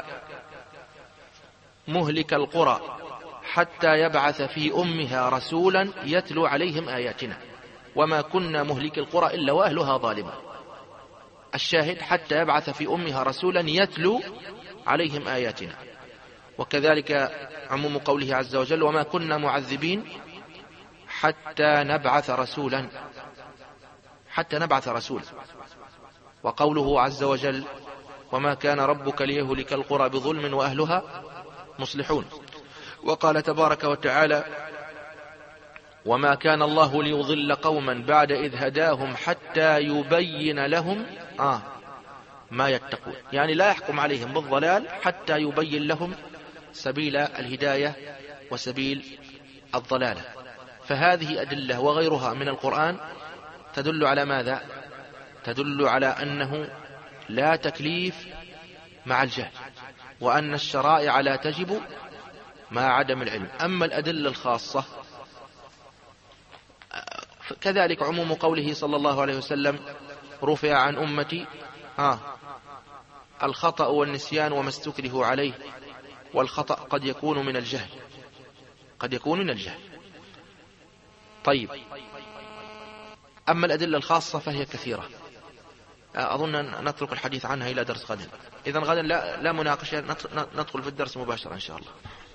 مهلك القرى حتى يبعث في أمها رسولا يتلو عليهم آياتنا وما كنا مهلك القرى إلا وأهلها ظالمون. الشاهد: حتى يبعث في أمها رسولا يتلو عليهم آياتنا. وكذلك عموم قوله عز وجل: وما كنا معذبين حتى نبعث رسولا، حتى نبعث رسولا. وقوله عز وجل: وما كان ربك ليهلك القرى بظلم وأهلها مصلحون. وقال تبارك وتعالى: وما كان الله ليضل قوما بعد إذ هداهم حتى يبين لهم ما يتقون، يعني لا يحكم عليهم بالضلال حتى يبين لهم سبيل الهداية وسبيل الضلالة. فهذه أدلة وغيرها من القرآن تدل على ماذا؟ تدل على أنه لا تكليف مع الجهل، وأن الشرائع لا تجب مع عدم العلم. أما الأدلة الخاصة كذلك عموم قوله صلى الله عليه وسلم: رفع عن أمتي الخطأ والنسيان وما استكره عليه. والخطأ قد يكون من الجهل، قد يكون من الجهل. طيب، أما الأدلة الخاصة فهي كثيرة، أظن أن نترك الحديث عنها إلى درس غدا. إذن غدا لا مناقشة، ندخل في الدرس مباشرة إن شاء الله.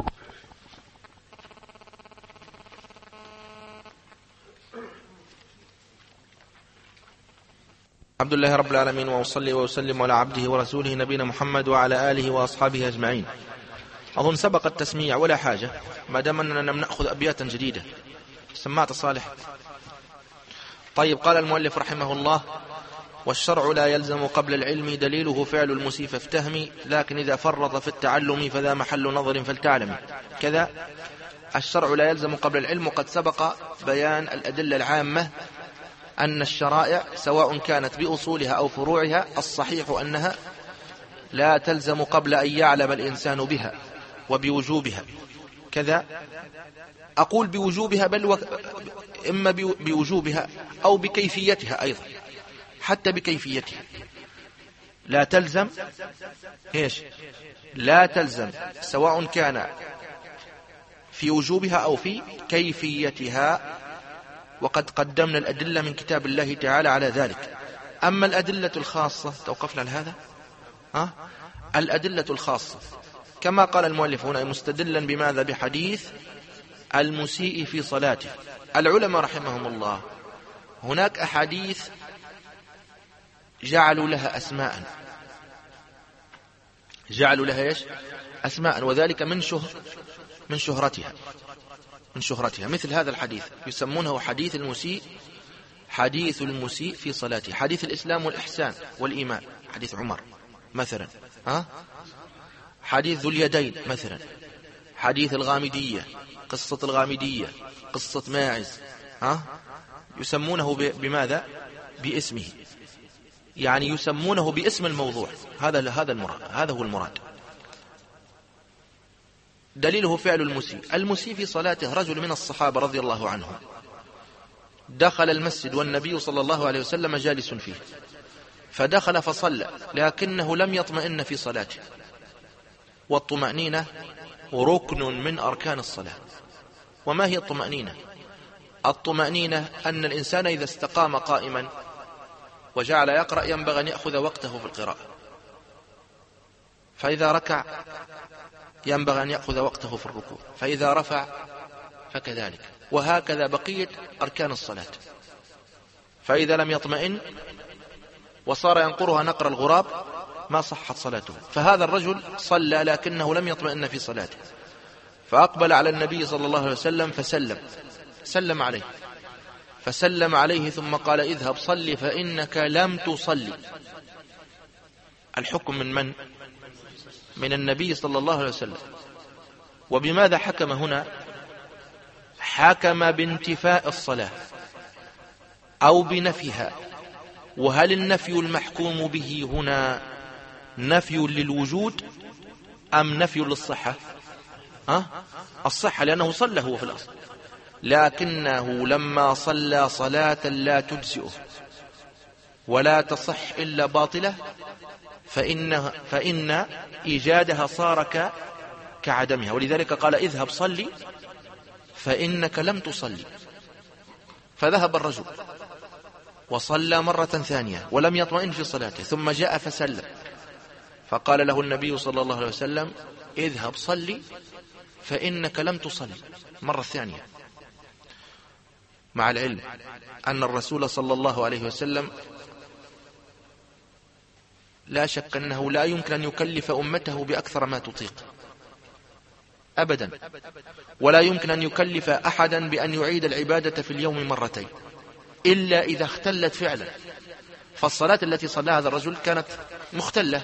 الحمد لله رب العالمين، وأصلي وأسلم على عبده ورسوله نبينا محمد وعلى آله وأصحابه أجمعين. أظن سبق التسميع ولا حاجة، ما دام أننا لم نأخذ أبياتا جديدة. سمعت صالح؟ طيب، قال المؤلف رحمه الله: والشرع لا يلزم قبل العلم دليله فعل المسيء فافتهمي، لكن إذا فرط في التعلم فذا محل نظر فلتعلمي. كذا الشرع لا يلزم قبل العلم، وقد سبق بيان الأدلة العامة أن الشرائع سواء كانت بأصولها أو فروعها الصحيح أنها لا تلزم قبل أن يعلم الإنسان بها وبوجوبها. كذا أقول بوجوبها، بل إما بوجوبها أو بكيفيتها أيضا، حتى بكيفيتها لا تلزم. إيش؟ لا تلزم سواء كان في وجوبها أو في كيفيتها، وقد قدمنا الأدلة من كتاب الله تعالى على ذلك. أما الأدلة الخاصة، توقفنا لهذا، الأدلة الخاصة كما قال المؤلف هنا: مستدلا بماذا؟ بحديث المسيء في صلاته. العلماء رحمهم الله هناك أحاديث جعلوا لها أسماء، جعلوا لها إيش؟ أسماء، وذلك من شهرتها. مثل هذا الحديث يسمونه حديث المسيء، حديث المسيء في صلاته، حديث الإسلام والإحسان والإيمان، حديث عمر مثلا، حديث ذو اليدين مثلا، حديث الغامدية، قصة الغامدية، قصة ماعز، يسمونه بماذا؟ باسمه، يعني يسمونه باسم الموضوع. هذا هو المراد. دليله فعل المسيء في صلاته. رجل من الصحابة رضي الله عنهم دخل المسجد والنبي صلى الله عليه وسلم جالس فيه، فدخل فصلى لكنه لم يطمئن في صلاته، والطمأنينة ركن من أركان الصلاة. وما هي الطمأنينة؟ الطمأنينة أن الإنسان إذا استقام قائما وجعل يقرأ ينبغي أن يأخذ وقته في القراءة، فإذا ركع ينبغي أن يأخذ وقته في الركوع، فإذا رفع فكذلك، وهكذا بقية أركان الصلاة. فإذا لم يطمئن وصار ينقرها نقر الغراب ما صحت صلاته. فهذا الرجل صلى لكنه لم يطمئن في صلاته، فأقبل على النبي صلى الله عليه وسلم فسلم عليه ثم قال: اذهب صلي فإنك لم تصلي. الحكم من من؟ من النبي صلى الله عليه وسلم. وبماذا حكم هنا؟ حكم بانتفاء الصلاة أو بنفيها. وهل النفي المحكوم به هنا نفي للوجود أم نفي للصحة؟ الصحة، لأنه صلى هو في الأصل، لكنه لما صلى صلاة لا تجزئه ولا تصح إلا باطلة فإن إيجادها صار كعدمها. ولذلك قال: اذهب صلي فإنك لم تصلي. فذهب الرجل وصلى مرة ثانية ولم يطمئن في صلاته، ثم جاء فسلم، فقال له النبي صلى الله عليه وسلم اذهب صلي فإنك لم تصلي مرة الثانية، مع العلم أن الرسول صلى الله عليه وسلم لا شك أنه لا يمكن أن يكلف أمته بأكثر ما تطيق أبدا، ولا يمكن أن يكلف أحدا بأن يعيد العبادة في اليوم مرتين إلا إذا اختلت فعلا. فالصلاة التي صلى هذا الرجل كانت مختلة،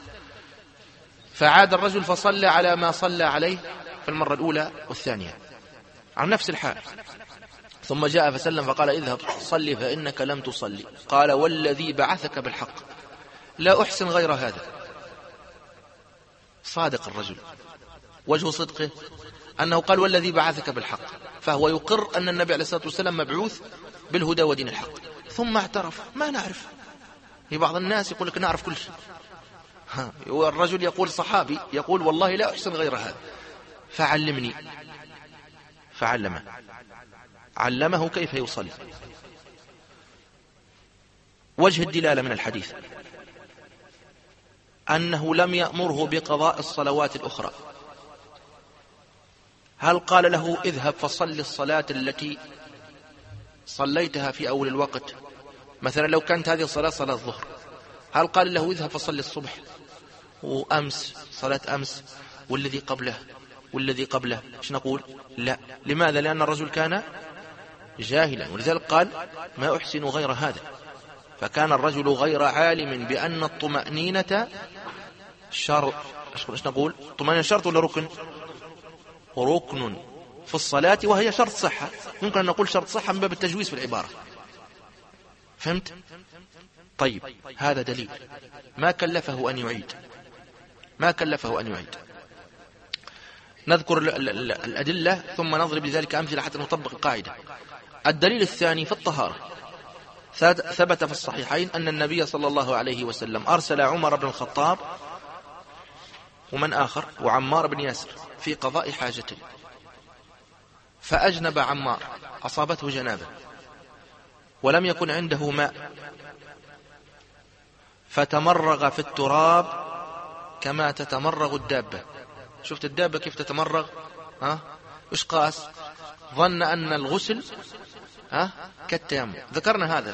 فعاد الرجل فصلى على ما صلى عليه في المرة الأولى والثانية عن نفس الحال، ثم جاء فسلم فقال اذهب صلي فإنك لم تصلي. قال والذي بعثك بالحق لا أحسن غير هذا. صادق الرجل، وجه صدقه أنه قال والذي بعثك بالحق، فهو يقر أن النبي عليه الصلاة والسلام مبعوث بالهدى ودين الحق، ثم اعترف ما نعرف. في بعض الناس يقول لك نعرف كل شيء، والرجل يقول صحابي يقول والله لا أحسن غير هذا فعلمني، علمه كيف يصلي. وجه الدلالة من الحديث أنه لم يأمره بقضاء الصلوات الأخرى. هل قال له اذهب فصل الصلاة التي صليتها في أول الوقت؟ مثلا لو كانت هذه الصلاة صلاة الظهر، هل قال له اذهب فصل الصبح وأمس صلاة أمس والذي قبله والذي قبله؟ ايش نقول؟ لا. لماذا؟ لأن الرجل كان جاهلا، ولذلك قال ما أحسن غير هذا. فكان الرجل غير عالم بأن الطمأنينة شرط. ايش نقول؟ الطمأنينة شرط ولا ركن؟ ركن في الصلاة، وهي شرط صحة. يمكن أن نقول شرط صحة من باب التجويز في العبارة. فهمت؟ طيب هذا دليل ما كلفه أن يعيد، نذكر الأدلة ثم نضرب بذلك أمثلة حتى نطبق القاعدة. الدليل الثاني في الطهارة. ثبت في الصحيحين أن النبي صلى الله عليه وسلم أرسل عمر بن الخطاب ومن آخر وعمار بن ياسر في قضاء حاجته، فأجنب عمار، أصابته جنابة ولم يكن عنده ماء، فتمرغ في التراب كما تتمرغ الدابة. شفت الدابة كيف تتمرغ؟ إيش قاس؟ ظن أن الغسل كالتيمم، ذكرنا هذا.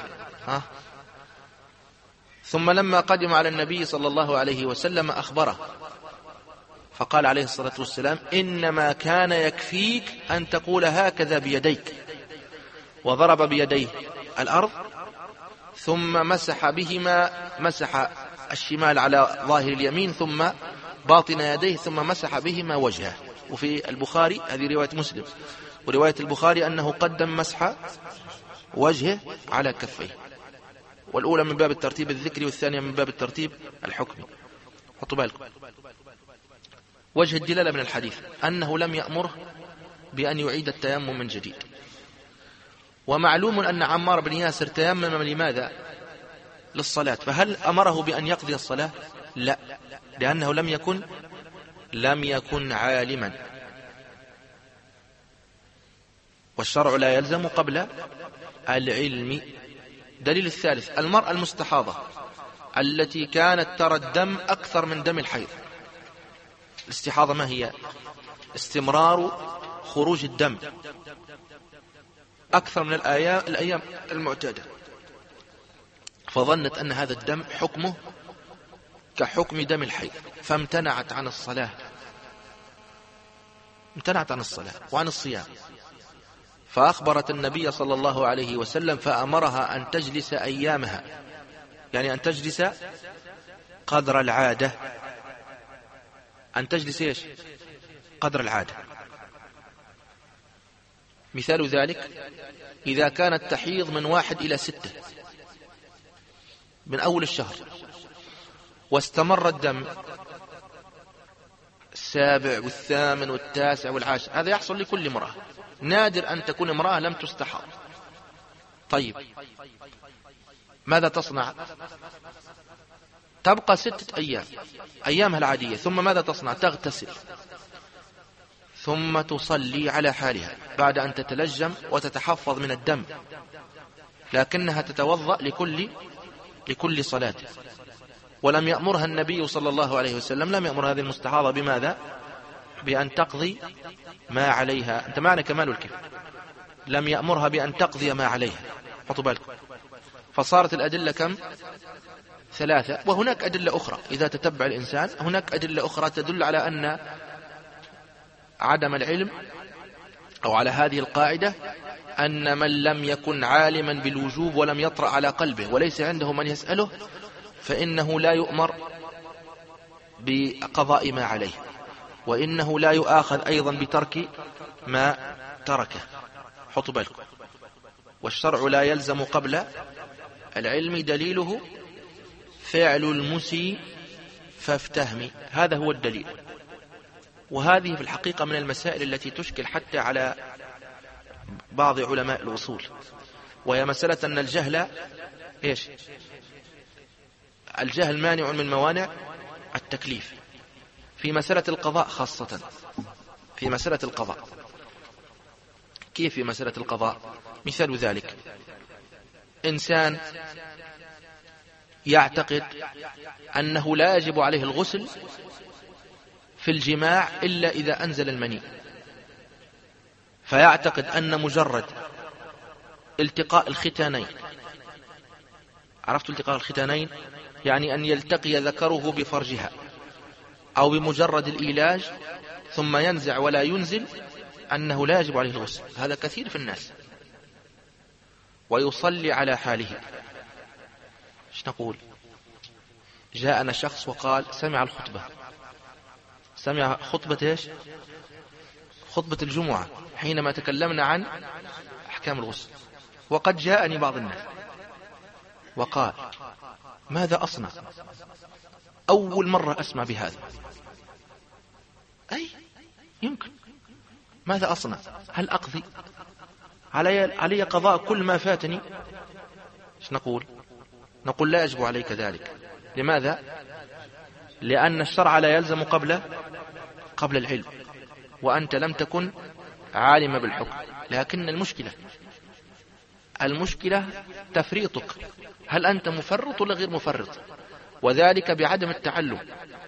ثم لما قدم على النبي صلى الله عليه وسلم أخبره، فقال عليه الصلاة والسلام إنما كان يكفيك أن تقول هكذا بيديك، وضرب بيديه الأرض ثم مسح بهما، مسح الشمال على ظاهر اليمين ثم باطن يديه ثم مسح بهما وجهه. وفي البخاري، هذه رواية مسلم، ورواية البخاري أنه قدم مسح وجهه على كفيه، والأولى من باب الترتيب الذكري والثانية من باب الترتيب الحكمي. حطوا بالكم. وجه الدلالة من الحديث أنه لم يأمره بأن يعيد التيمم من جديد. ومعلوم أن عمار بن ياسر تيمم لماذا؟ للصلاة. فهل أمره بأن يقضي الصلاة؟ لا، لأنه لم يكن عالما، والشرع لا يلزم قبل العلم. دليل الثالث المرأة المستحاضة التي كانت ترى الدم أكثر من دم الحيض. الاستحاضة ما هي؟ استمرار خروج الدم أكثر من الأيام المعتادة، فظنت أن هذا الدم حكمه كحكم دم الحيض، فامتنعت عن الصلاة، وعن الصيام. فأخبرت النبي صلى الله عليه وسلم فأمرها أن تجلس أيامها، يعني أن تجلس قدر العادة. أن تجلس إيش؟ قدر العادة. مثال ذلك إذا كانت تحيض من 1 إلى 6 من أول الشهر، واستمر الدم 7 و8 و9 و10، هذا يحصل لكل امرأة، نادر أن تكون امرأة لم تستحاض. طيب ماذا تصنع؟ تبقى 6 أيام أيامها العادية، ثم ماذا تصنع؟ تغتسل ثم تصلي على حالها بعد أن تتلجم وتتحفظ من الدم، لكنها تتوضأ لكل صلاة، ولم يأمرها النبي صلى الله عليه وسلم، لم يأمر هذه المستحاضة بماذا؟ بأن تقضي ما عليها. أنت معنى كمال الكيف، لم يأمرها بأن تقضي ما عليها. حطوا بالكم، فصارت الأدلة كم؟ 3. وهناك أدلة أخرى إذا تتبع الإنسان، هناك أدلة أخرى تدل على أن عدم العلم، أو على هذه القاعدة، أن من لم يكن عالما بالوجوب ولم يطرأ على قلبه وليس عنده من يسأله فإنه لا يؤمر بقضاء ما عليه، وإنه لا يؤاخذ أيضا بترك ما تركه. حطوا بالكم. والشرع لا يلزم قبل العلم دليله فعل المسيء فافتهمي. هذا هو الدليل. وهذه في الحقيقة من المسائل التي تشكل حتى على بعض علماء الأصول، وهي مسألة أن الجهل إيش؟ الجهل مانع من موانع التكليف في مسألة القضاء خاصة. في مسألة القضاء كيف؟ في مسألة القضاء مثال ذلك إنسان يعتقد أنه لا يجب عليه الغسل في الجماع إلا إذا أنزل المني، فيعتقد أن مجرد التقاء الختانين، عرفت التقاء الختانين؟ يعني أن يلتقي ذكره بفرجها، أو بمجرد الإيلاج ثم ينزع ولا ينزل، أنه لا يجب عليه الغسل. هذا كثير في الناس. ويصلي على حاله. ايش نقول؟ جاءنا شخص وقال سمع الخطبة، سمع خطبة ايش؟ خطبة الجمعة حينما تكلمنا عن أحكام الغسل، وقد جاءني بعض الناس وقال ماذا أصنع؟ أول مرة أسمع بهذا. أي يمكن. ماذا أصنع؟ هل أقضي؟ علي قضاء كل ما فاتني؟ ايش نقول؟ نقول لا يجب عليك ذلك. لماذا؟ لأن الشرع لا يلزم قبل العلم، وأنت لم تكن عالم بالحكم. لكن المشكلة تفريطك، هل أنت مفرط ولا غير مفرط؟ وذلك بعدم التعلم.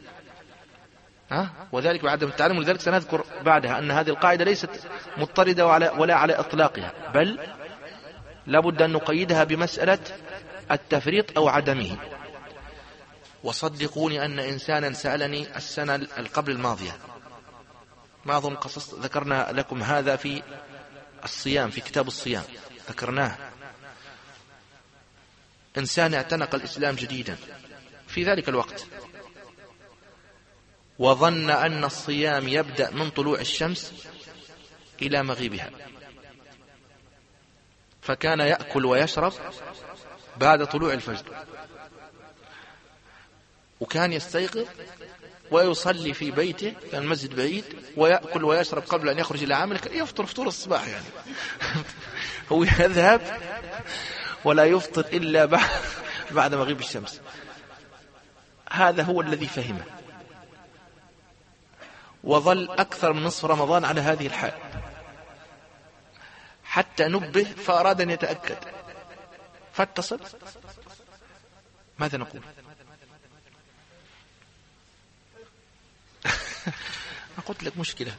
وذلك بعدم التعلم. ولذلك سنذكر بعدها أن هذه القاعدة ليست مضطردة ولا على إطلاقها، بل لابد أن نقيدها بمسألة التفريط أو عدمه. وصدقوني أن إنسانا سألني السنة قبل الماضية، ما أظن ذكرنا لكم هذا في الصيام، في كتاب الصيام ذكرناه. إنسان اعتنق الإسلام جديدا في ذلك الوقت، وظن أن الصيام يبدأ من طلوع الشمس إلى مغيبها، فكان يأكل ويشرب بعد طلوع الفجر، وكان يستيقظ ويصلي في بيته، كان المسجد بعيد، ويأكل ويشرب قبل أن يخرج إلى عمله. كان يفطر فطور الصباح يعني هو يذهب ولا يفطر إلا بعد مغيب الشمس. هذا هو الذي فهمه، وظل أكثر من نصف رمضان على هذه الحال، حتى نبه فأراد أن يتأكد فاتصل. ماذا نقول؟ قلت لك مشكلة.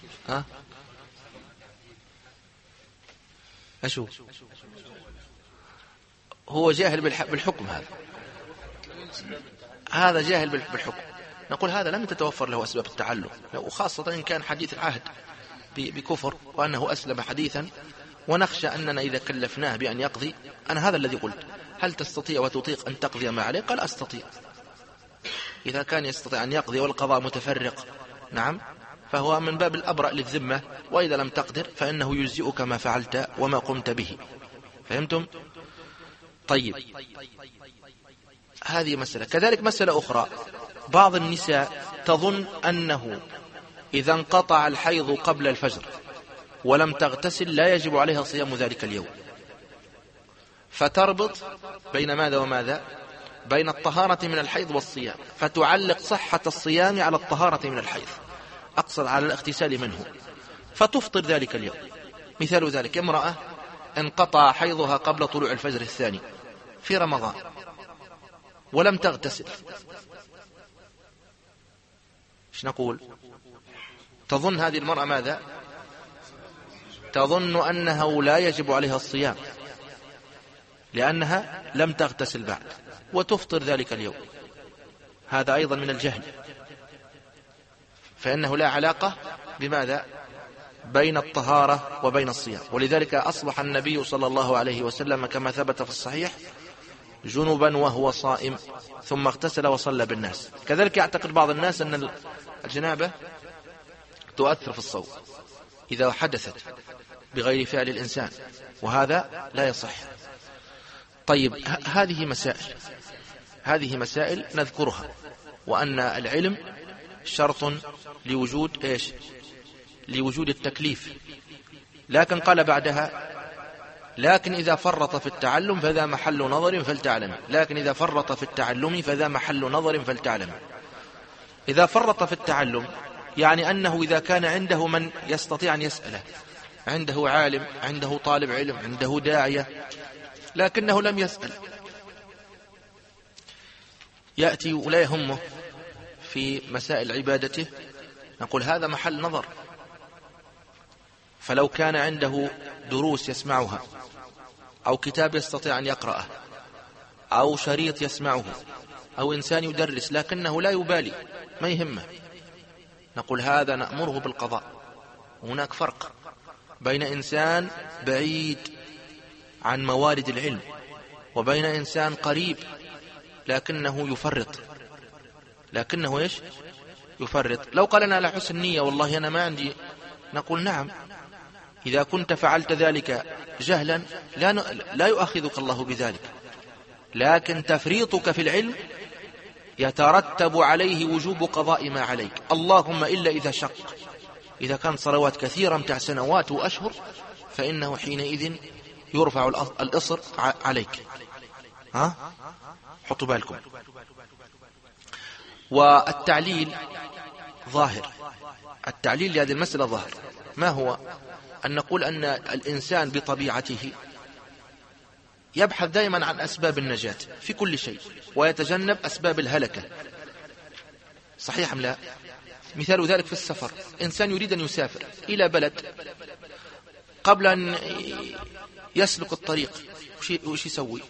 أشوف هو جاهل بالحكم، هذا جاهل بالحكم. نقول هذا لم تتوفر له أسباب التعلم، وخاصة إن كان حديث العهد بكفر وأنه أسلم حديثا، ونخشى أننا إذا كلفناه بأن يقضي. أنا هذا الذي قلت، هل تستطيع وتطيق أن تقضي ما عليه؟ قال أستطيع. إذا كان يستطيع أن يقضي والقضاء متفرق، نعم، فهو من باب الأبرأ للذمة. وإذا لم تقدر فإنه يجزئك ما فعلت وما قمت به. فهمتم؟ طيب، هذه مسألة. كذلك مسألة أخرى، بعض النساء تظن أنه إذا انقطع الحيض قبل الفجر ولم تغتسل لا يجب عليها صيام ذلك اليوم، فتربط بين ماذا وماذا؟ بين الطهارة من الحيض والصيام، فتعلق صحة الصيام على الطهارة من الحيض، أقصد على الاغتسال منه، فتفطر ذلك اليوم. مثال ذلك امرأة انقطع حيضها قبل طلوع الفجر الثاني في رمضان ولم تغتسل، إيش نقول؟ تظن هذه المرأة ماذا؟ تظن أنه لا يجب عليها الصيام لأنها لم تغتسل بعد، وتفطر ذلك اليوم. هذا أيضا من الجهل، فإنه لا علاقة بماذا؟ بين الطهارة وبين الصيام. ولذلك أصبح النبي صلى الله عليه وسلم كما ثبت في الصحيح جنبا وهو صائم، ثم اغتسل وصلى بالناس. كذلك يعتقد بعض الناس أن الجنابة تؤثر في الصوم إذا حدثت بغير فعل الإنسان، وهذا لا يصح. طيب، هذه مسائل نذكرها، وأن العلم شرط لوجود إيش؟ لوجود التكليف. لكن قال بعدها: لكن إذا فرط في التعلم فذا محل نظر فلتعلم. لكن إذا فرط في التعلم فذا محل نظر فلتعلم. إذا فرط في التعلم يعني أنه إذا كان عنده من يستطيع أن يسأله، عنده عالم، عنده طالب علم، عنده داعية، لكنه لم يسأل، يأتي ولا يهمه في مسائل عبادته، نقول هذا محل نظر. فلو كان عنده دروس يسمعها، أو كتاب يستطيع أن يقرأه، أو شريط يسمعه، أو إنسان يدرس لكنه لا يبالي، ما يهمه، نقول هذا نأمره بالقضاء. هناك فرق بين إنسان بعيد عن موارد العلم وبين إنسان قريب لكنه يفرط. لكنه إيش؟ يفرط. لو قال أنا على حسن نية والله أنا ما عندي، نقول نعم، إذا كنت فعلت ذلك جهلا لا يؤاخذك الله بذلك، لكن تفريطك في العلم يترتب عليه وجوب قضاء ما عليك، اللهم إلا إذا شق. إذا كان صلوات كثيرة متاع سنوات وأشهر فإنه حينئذ يرفع الإصر عليك. حطوا بالكم. والتعليل ظاهر، التعليل لهذه المسألة ظاهر. ما هو؟ أن نقول أن الإنسان بطبيعته يبحث دائما عن أسباب النجاة في كل شيء ويتجنب أسباب الهلكة، صحيح أم لا؟ مثال ذلك في السفر، إنسان يريد أن يسافر إلى بلد، قبل أن يسلك الطريق وش يسوي؟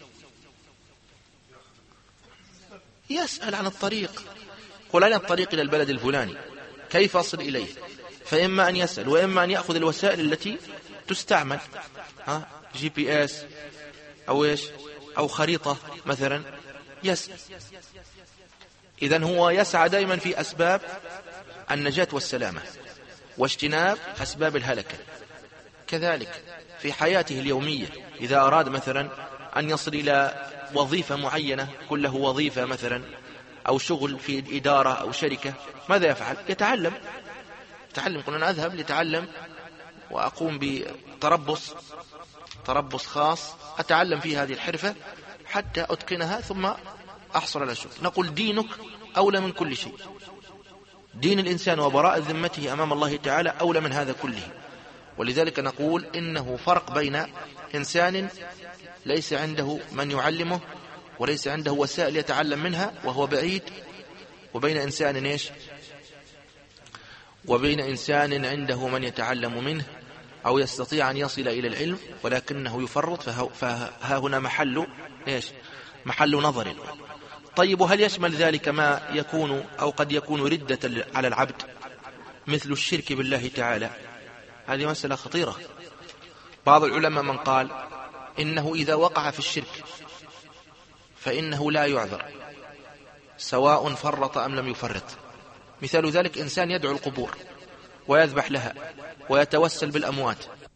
يسأل عن الطريق، قل أنا الطريق إلى البلد الفلاني، كيف أصل إليه؟ فإما أن يسأل وإما أن يأخذ الوسائل التي تستعمل، GPS أو إيش، أو خريطة مثلا، يسأل. إذن هو يسعى دائما في أسباب النجاة والسلامة واجتناب أسباب الهلكة. كذلك في حياته اليومية، إذا أراد مثلا أن يصل إلى وظيفة معينة، كل له وظيفة مثلا أو شغل في إدارة أو شركة، ماذا يفعل؟ يتعلم. قلنا أذهب لتعلم وأقوم بتربص خاص أتعلم فيه هذه الحرفة حتى أتقنها ثم أحصل على شغل. نقول دينك أولى من كل شيء، دين الإنسان وبراء ذمته أمام الله تعالى أولى من هذا كله. ولذلك نقول إنه فرق بين إنسان ليس عنده من يعلمه وليس عنده وسائل يتعلم منها وهو بعيد، وبين إنسان إيش؟ وبين إنسان عنده من يتعلم منه أو يستطيع أن يصل إلى العلم ولكنه يفرط، فها هنا محل إيش؟ محل نظر. طيب، هل يشمل ذلك ما يكون أو قد يكون ردة على العبد مثل الشرك بالله تعالى؟ هذه مسألة خطيرة. بعض العلماء من قال إنه إذا وقع في الشرك فإنه لا يعذر سواء فرط أم لم يفرط. مثال ذلك إنسان يدعو القبور ويذبح لها ويتوسل بالأموات